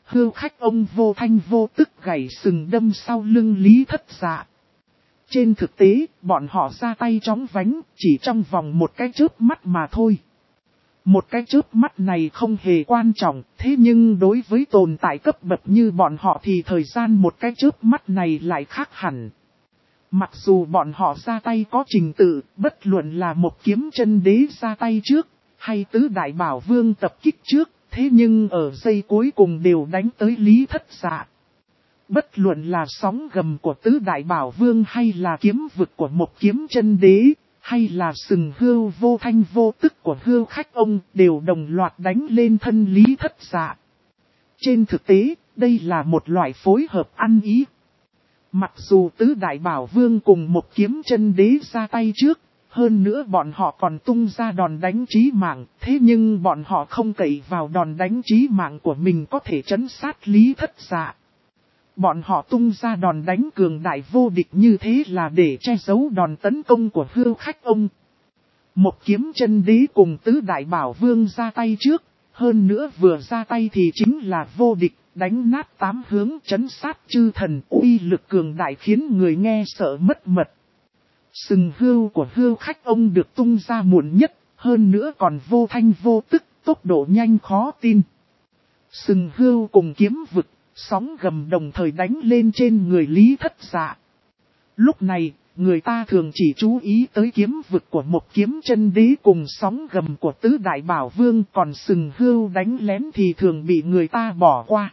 ông vô thanh vô tức gảy sừng đâm sau lưng Lý Thất Dạ. Trên thực tế, bọn họ ra tay chóng vánh, chỉ trong vòng một cái chớp mắt mà thôi. Một cái chớp mắt này không hề quan trọng, thế nhưng đối với tồn tại cấp bậc như bọn họ thì thời gian một cái chớp mắt này lại khác hẳn. Mặc dù bọn họ ra tay có trình tự, bất luận là một kiếm chân đế ra tay trước, hay Tứ Đại Bảo Vương tập kích trước, thế nhưng ở giây cuối cùng đều đánh tới Lý Thất Dạ. Bất luận là sóng gầm của tứ đại bảo vương hay là kiếm vực của một kiếm chân đế, hay là sừng hưu vô thanh vô tức của hưu khách ông đều đồng loạt đánh lên thân Lý Thất Dạ. Trên thực tế, đây là một loại phối hợp ăn ý. Mặc dù tứ đại bảo vương cùng một kiếm chân đế ra tay trước, hơn nữa bọn họ còn tung ra đòn đánh chí mạng, thế nhưng bọn họ không cậy vào đòn đánh chí mạng của mình có thể trấn sát Lý Thất Dạ. Bọn họ tung ra đòn đánh cường đại vô địch như thế là để che giấu đòn tấn công của hưu khách ông. Một kiếm chân đế cùng tứ đại bảo vương ra tay trước, hơn nữa vừa ra tay thì chính là vô địch, đánh nát tám hướng trấn sát chư thần, uy lực cường đại khiến người nghe sợ mất mật. Sừng hưu của hưu khách ông được tung ra muộn nhất, hơn nữa còn vô thanh vô tức, tốc độ nhanh khó tin. Sừng hưu cùng kiếm vực, sóng gầm đồng thời đánh lên trên người Lý Thất Dạ. Lúc này, người ta thường chỉ chú ý tới kiếm vực của một kiếm chân đế cùng sóng gầm của tứ đại bảo vương, còn sừng hưu đánh lén thì thường bị người ta bỏ qua.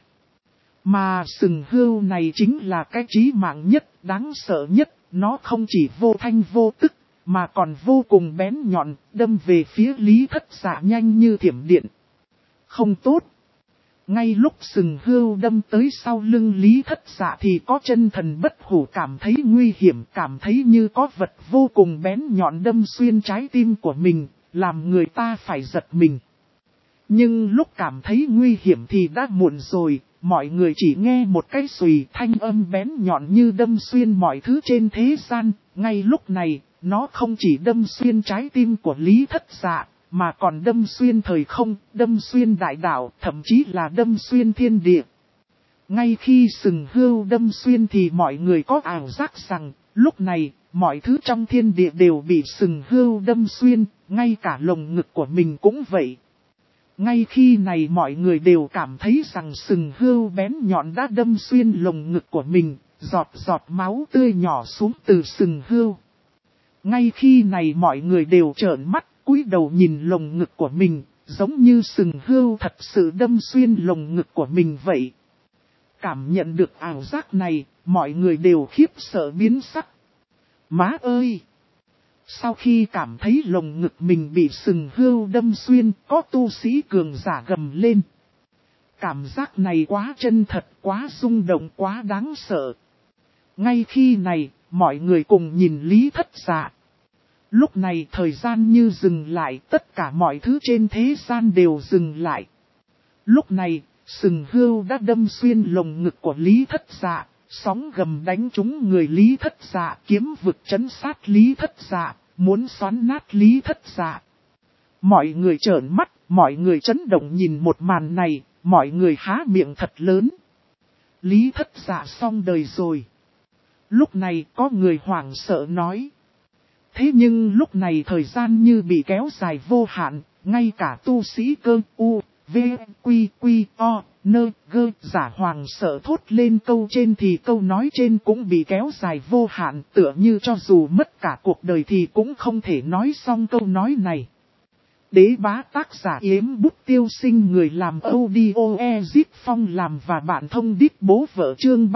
Mà sừng hưu này chính là cái chí mạng nhất, đáng sợ nhất, nó không chỉ vô thanh vô tức, mà còn vô cùng bén nhọn, đâm về phía Lý Thất Dạ nhanh như thiểm điện. Không tốt. Ngay lúc sừng hưu đâm tới sau lưng Lý Thất Dạ thì có chân thần bất hủ cảm thấy nguy hiểm, cảm thấy như có vật vô cùng bén nhọn đâm xuyên trái tim của mình, làm người ta phải giật mình. Nhưng lúc cảm thấy nguy hiểm thì đã muộn rồi, mọi người chỉ nghe một cái xùy thanh âm bén nhọn như đâm xuyên mọi thứ trên thế gian. Ngay lúc này, nó không chỉ đâm xuyên trái tim của Lý Thất Dạ, mà còn đâm xuyên thời không, đâm xuyên đại đạo, thậm chí là đâm xuyên thiên địa. Ngay khi sừng hưu đâm xuyên thì mọi người có ảo giác rằng, lúc này, mọi thứ trong thiên địa đều bị sừng hưu đâm xuyên, ngay cả lồng ngực của mình cũng vậy. Ngay khi này mọi người đều cảm thấy rằng sừng hưu bén nhọn đã đâm xuyên lồng ngực của mình, giọt giọt máu tươi nhỏ xuống từ sừng hưu. Ngay khi này mọi người đều trợn mắt, cúi đầu nhìn lồng ngực của mình, giống như sừng hưu thật sự đâm xuyên lồng ngực của mình vậy. Cảm nhận được ảo giác này, mọi người đều khiếp sợ biến sắc. Má ơi! Sau khi cảm thấy lồng ngực mình bị sừng hưu đâm xuyên, có tu sĩ cường giả gầm lên. Cảm giác này quá chân thật, quá rung động, quá đáng sợ. Ngay khi này, mọi người cùng nhìn Lý Thất Dạ. Lúc này thời gian như dừng lại, tất cả mọi thứ trên thế gian đều dừng lại. Lúc này, sừng hưu đã đâm xuyên lồng ngực của Lý Thất Dạ, sóng gầm đánh trúng người Lý Thất Dạ, kiếm vực trấn sát Lý Thất Dạ, muốn xoắn nát Lý Thất Dạ. Mọi người trợn mắt, mọi người chấn động nhìn một màn này, mọi người há miệng thật lớn. Lý Thất Dạ xong đời rồi. Lúc này có người hoảng sợ nói. Thế nhưng lúc này thời gian như bị kéo dài vô hạn, ngay cả tu sĩ cơ u, v, quy, o, nơ, gơ, giả hoàng sợ thốt lên câu trên thì câu nói trên cũng bị kéo dài vô hạn, tựa như cho dù mất cả cuộc đời thì cũng không thể nói xong câu nói này. Đế bá tác giả Yếm Bút Tiêu Sinh, người làm audio Ezip Phong làm và bạn thông đít bố vợ, chương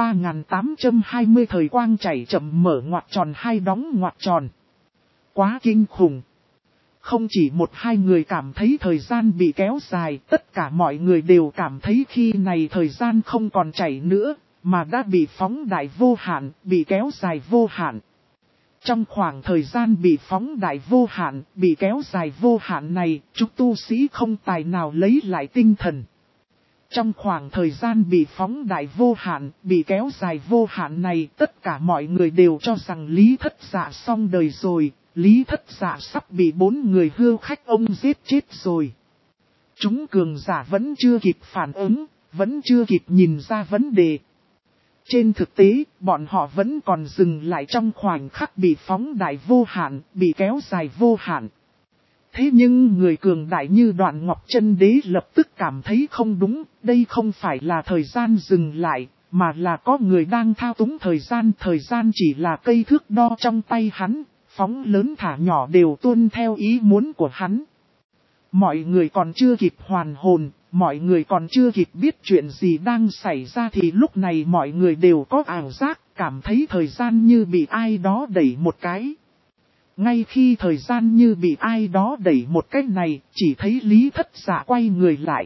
3820 thời quang chảy chậm mở ngoặc tròn hai đóng ngoặc tròn. Quá kinh khủng. Không chỉ một hai người cảm thấy thời gian bị kéo dài, tất cả mọi người đều cảm thấy khi này thời gian không còn chảy nữa, mà đã bị phóng đại vô hạn, bị kéo dài vô hạn. Trong khoảng thời gian bị phóng đại vô hạn, bị kéo dài vô hạn này, chúng tu sĩ không tài nào lấy lại tinh thần. Trong khoảng thời gian bị phóng đại vô hạn, bị kéo dài vô hạn này, tất cả mọi người đều cho rằng Lý Thất Dạ xong đời rồi, Lý Thất Dạ sắp bị 4 người hưu khách ông giết chết rồi. Chúng cường giả vẫn chưa kịp phản ứng, vẫn chưa kịp nhìn ra vấn đề. Trên thực tế, bọn họ vẫn còn dừng lại trong khoảnh khắc bị phóng đại vô hạn, bị kéo dài vô hạn. Thế nhưng người cường đại như Đoạn Ngọc Chân Đế lập tức cảm thấy không đúng, đây không phải là thời gian dừng lại, mà là có người đang thao túng thời gian chỉ là cây thước đo trong tay hắn, phóng lớn thả nhỏ đều tuân theo ý muốn của hắn. Mọi người còn chưa kịp hoàn hồn, mọi người còn chưa kịp biết chuyện gì đang xảy ra thì lúc này mọi người đều có ảo giác, cảm thấy thời gian như bị ai đó đẩy một cái. Ngay khi thời gian như bị ai đó đẩy một cái này, chỉ thấy Lý Thất Dạ quay người lại.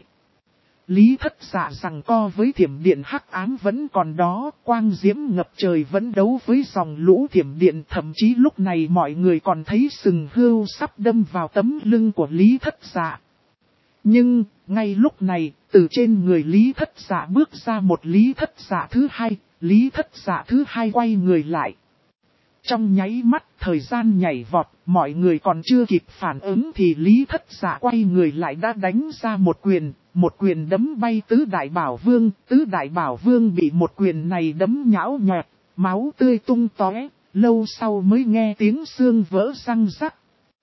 Lý Thất Dạ giằng co với thiểm điện hắc ám vẫn còn đó, quang diễm ngập trời vẫn đấu với dòng lũ thiểm điện, thậm chí lúc này mọi người còn thấy sừng hươu sắp đâm vào tấm lưng của Lý Thất Dạ. Nhưng, ngay lúc này, từ trên người Lý Thất Dạ bước ra một Lý Thất Dạ thứ hai, Lý Thất Dạ thứ hai quay người lại. Trong nháy mắt, thời gian nhảy vọt, mọi người còn chưa kịp phản ứng thì Lý Thất Dạ quay người lại đã đánh ra một quyền đấm bay Tứ Đại Bảo Vương. Tứ Đại Bảo Vương bị một quyền này đấm nhão nhọt, máu tươi tung tóe, lâu sau mới nghe tiếng xương vỡ răng rắc.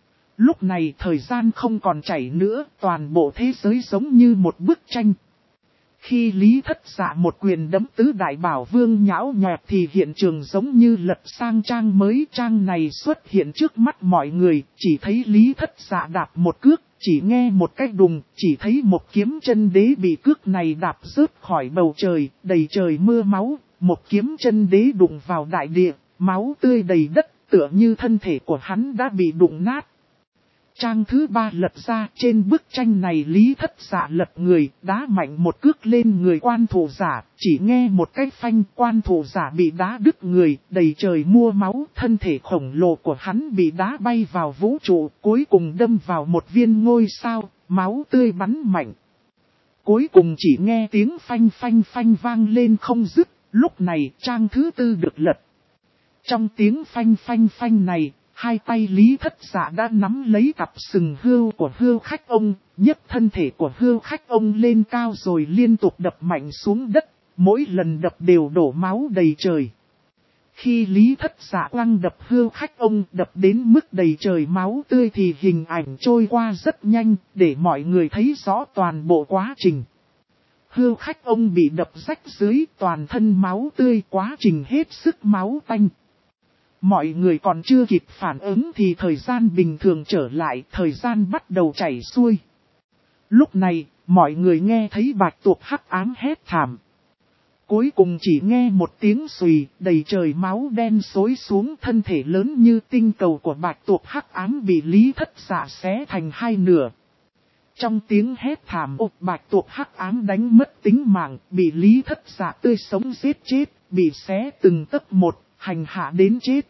Lúc này thời gian không còn chảy nữa, toàn bộ thế giới giống như một bức tranh. Khi Lý Thất Dạ một quyền đấm Tứ Đại Bảo Vương nhão nhọt thì hiện trường giống như lật sang trang mới. Trang này xuất hiện trước mắt mọi người, chỉ thấy Lý Thất Dạ đạp một cước, chỉ nghe một cái đùng, chỉ thấy một kiếm chân đế bị cước này đạp rớt khỏi bầu trời, đầy trời mưa máu. Một kiếm chân đế đụng vào đại địa, máu tươi đầy đất, tựa như thân thể của hắn đã bị đụng nát. Trang thứ 3 lật ra, trên bức tranh này Lý Thất Dạ lật người, đá mạnh một cước lên người quan thủ giả, chỉ nghe một cái phanh, quan thủ giả bị đá đứt người, đầy trời mua máu, thân thể khổng lồ của hắn bị đá bay vào vũ trụ, cuối cùng đâm vào một viên ngôi sao, máu tươi bắn mạnh. Cuối cùng chỉ nghe tiếng phanh phanh phanh vang lên không dứt, lúc này trang thứ 4 được lật. Trong tiếng phanh phanh phanh này, hai tay Lý Thất Dạ đã nắm lấy cặp sừng hươu của hươu khách ông, nhấc thân thể của hươu khách ông lên cao rồi liên tục đập mạnh xuống đất, mỗi lần đập đều đổ máu đầy trời. Khi Lý Thất Dạ quăng đập hươu khách ông đập đến mức đầy trời máu tươi thì hình ảnh trôi qua rất nhanh, để mọi người thấy rõ toàn bộ quá trình. Hươu khách ông bị đập rách dưới, toàn thân máu tươi, quá trình hết sức máu tanh. Mọi người còn chưa kịp phản ứng thì thời gian bình thường trở lại, thời gian bắt đầu chảy xuôi. Lúc này, mọi người nghe thấy bạch tuộc hắc ám hét thảm. Cuối cùng chỉ nghe một tiếng xùy, đầy trời máu đen xối xuống, thân thể lớn như tinh cầu của bạch tuộc hắc ám bị Lý Thất Dạ xé thành hai nửa. Trong tiếng hét thảm, bạch tuộc hắc ám đánh mất tính mạng, bị Lý Thất Dạ tươi sống giết chết, bị xé từng tấc một, hành hạ đến chết.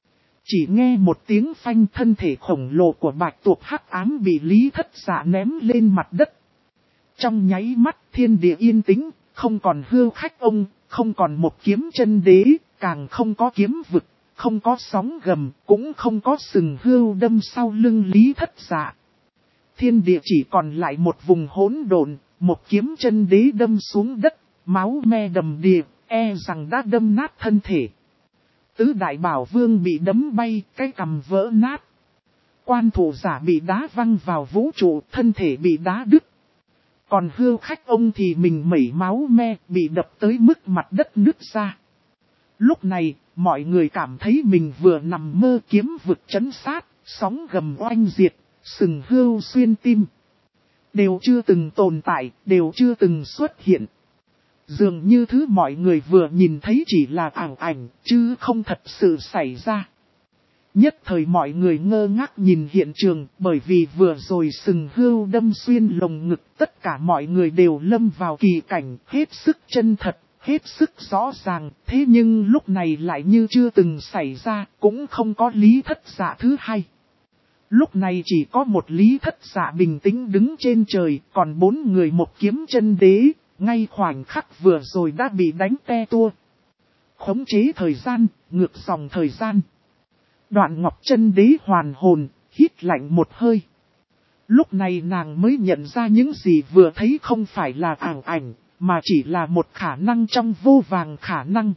Chỉ nghe một tiếng phanh, thân thể khổng lồ của bạch tuộc hắc ám bị Lý Thất Dạ ném lên mặt đất. Trong nháy mắt thiên địa yên tĩnh, không còn hươu khách ông, không còn một kiếm chân đế, càng không có kiếm vực, không có sóng gầm, cũng không có sừng hươu đâm sau lưng Lý Thất Dạ. Thiên địa chỉ còn lại một vùng hỗn độn, một kiếm chân đế đâm xuống đất, máu me đầm đìa, rằng đã đâm nát thân thể. Tứ Đại Bảo Vương bị đấm bay, cái cằm vỡ nát. Quan thủ giả bị đá văng vào vũ trụ, thân thể bị đá đứt. Còn hươu khách ông thì mình mẩy máu me, bị đập tới mức mặt đất nứt ra. Lúc này, mọi người cảm thấy mình vừa nằm mơ, kiếm vực trấn sát, sóng gầm oanh diệt, sừng hươu xuyên tim. Đều chưa từng tồn tại, đều chưa từng xuất hiện. Dường như thứ mọi người vừa nhìn thấy chỉ là ảo ảnh, chứ không thật sự xảy ra. Nhất thời mọi người ngơ ngác nhìn hiện trường, bởi vì vừa rồi sừng hươu đâm xuyên lồng ngực, tất cả mọi người đều lâm vào kỳ cảnh, hết sức chân thật, hết sức rõ ràng, thế nhưng lúc này lại như chưa từng xảy ra, cũng không có Lý Thất Dạ thứ hai. Lúc này chỉ có một Lý Thất Dạ bình tĩnh đứng trên trời, còn 4 người một kiếm chân đế, ngay khoảnh khắc vừa rồi đã bị đánh te tua. Khống chế thời gian, ngược dòng thời gian. Đoạn Ngọc Chân Đế hoàn hồn, hít lạnh một hơi. Lúc này nàng mới nhận ra những gì vừa thấy không phải là ảo ảnh, mà chỉ là một khả năng trong vô vàng khả năng.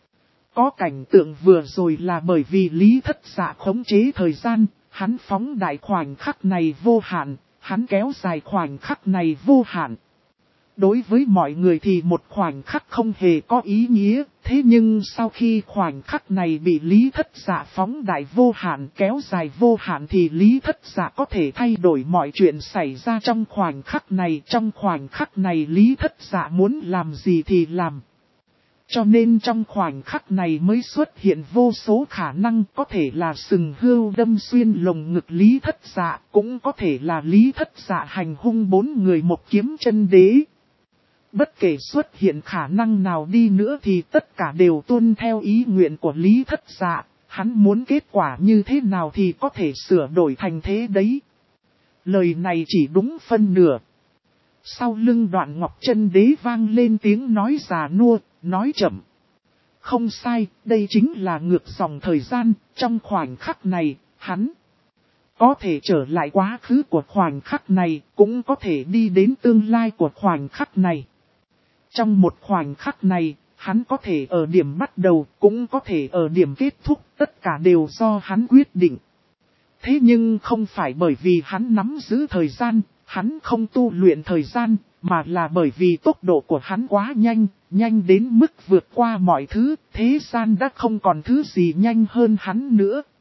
Có cảnh tượng vừa rồi là bởi vì Lý Thất Dạ khống chế thời gian, hắn phóng đại khoảnh khắc này vô hạn, hắn kéo dài khoảnh khắc này vô hạn. Đối với mọi người thì một khoảnh khắc không hề có ý nghĩa, thế nhưng sau khi khoảnh khắc này bị Lý Thất Dạ phóng đại vô hạn kéo dài vô hạn thì Lý Thất Dạ có thể thay đổi mọi chuyện xảy ra trong khoảnh khắc này. Trong khoảnh khắc này Lý Thất Dạ muốn làm gì thì làm. Cho nên trong khoảnh khắc này mới xuất hiện vô số khả năng, có thể là sừng hươu đâm xuyên lồng ngực Lý Thất Dạ, cũng có thể là Lý Thất Dạ hành hung 4 người một kiếm chân đế. Bất kể xuất hiện khả năng nào đi nữa thì tất cả đều tuân theo ý nguyện của Lý Thất Dạ, hắn muốn kết quả như thế nào thì có thể sửa đổi thành thế đấy. Lời này chỉ đúng phân nửa. Sau lưng Đoạn Ngọc Chân Đế vang lên tiếng nói già nua, nói chậm. Không sai, đây chính là ngược dòng thời gian, trong khoảnh khắc này, hắn có thể trở lại quá khứ của khoảnh khắc này, cũng có thể đi đến tương lai của khoảnh khắc này. Trong một khoảnh khắc này, hắn có thể ở điểm bắt đầu, cũng có thể ở điểm kết thúc, tất cả đều do hắn quyết định. Thế nhưng không phải bởi vì hắn nắm giữ thời gian, hắn không tu luyện thời gian, mà là bởi vì tốc độ của hắn quá nhanh, nhanh đến mức vượt qua mọi thứ, thế gian đã không còn thứ gì nhanh hơn hắn nữa.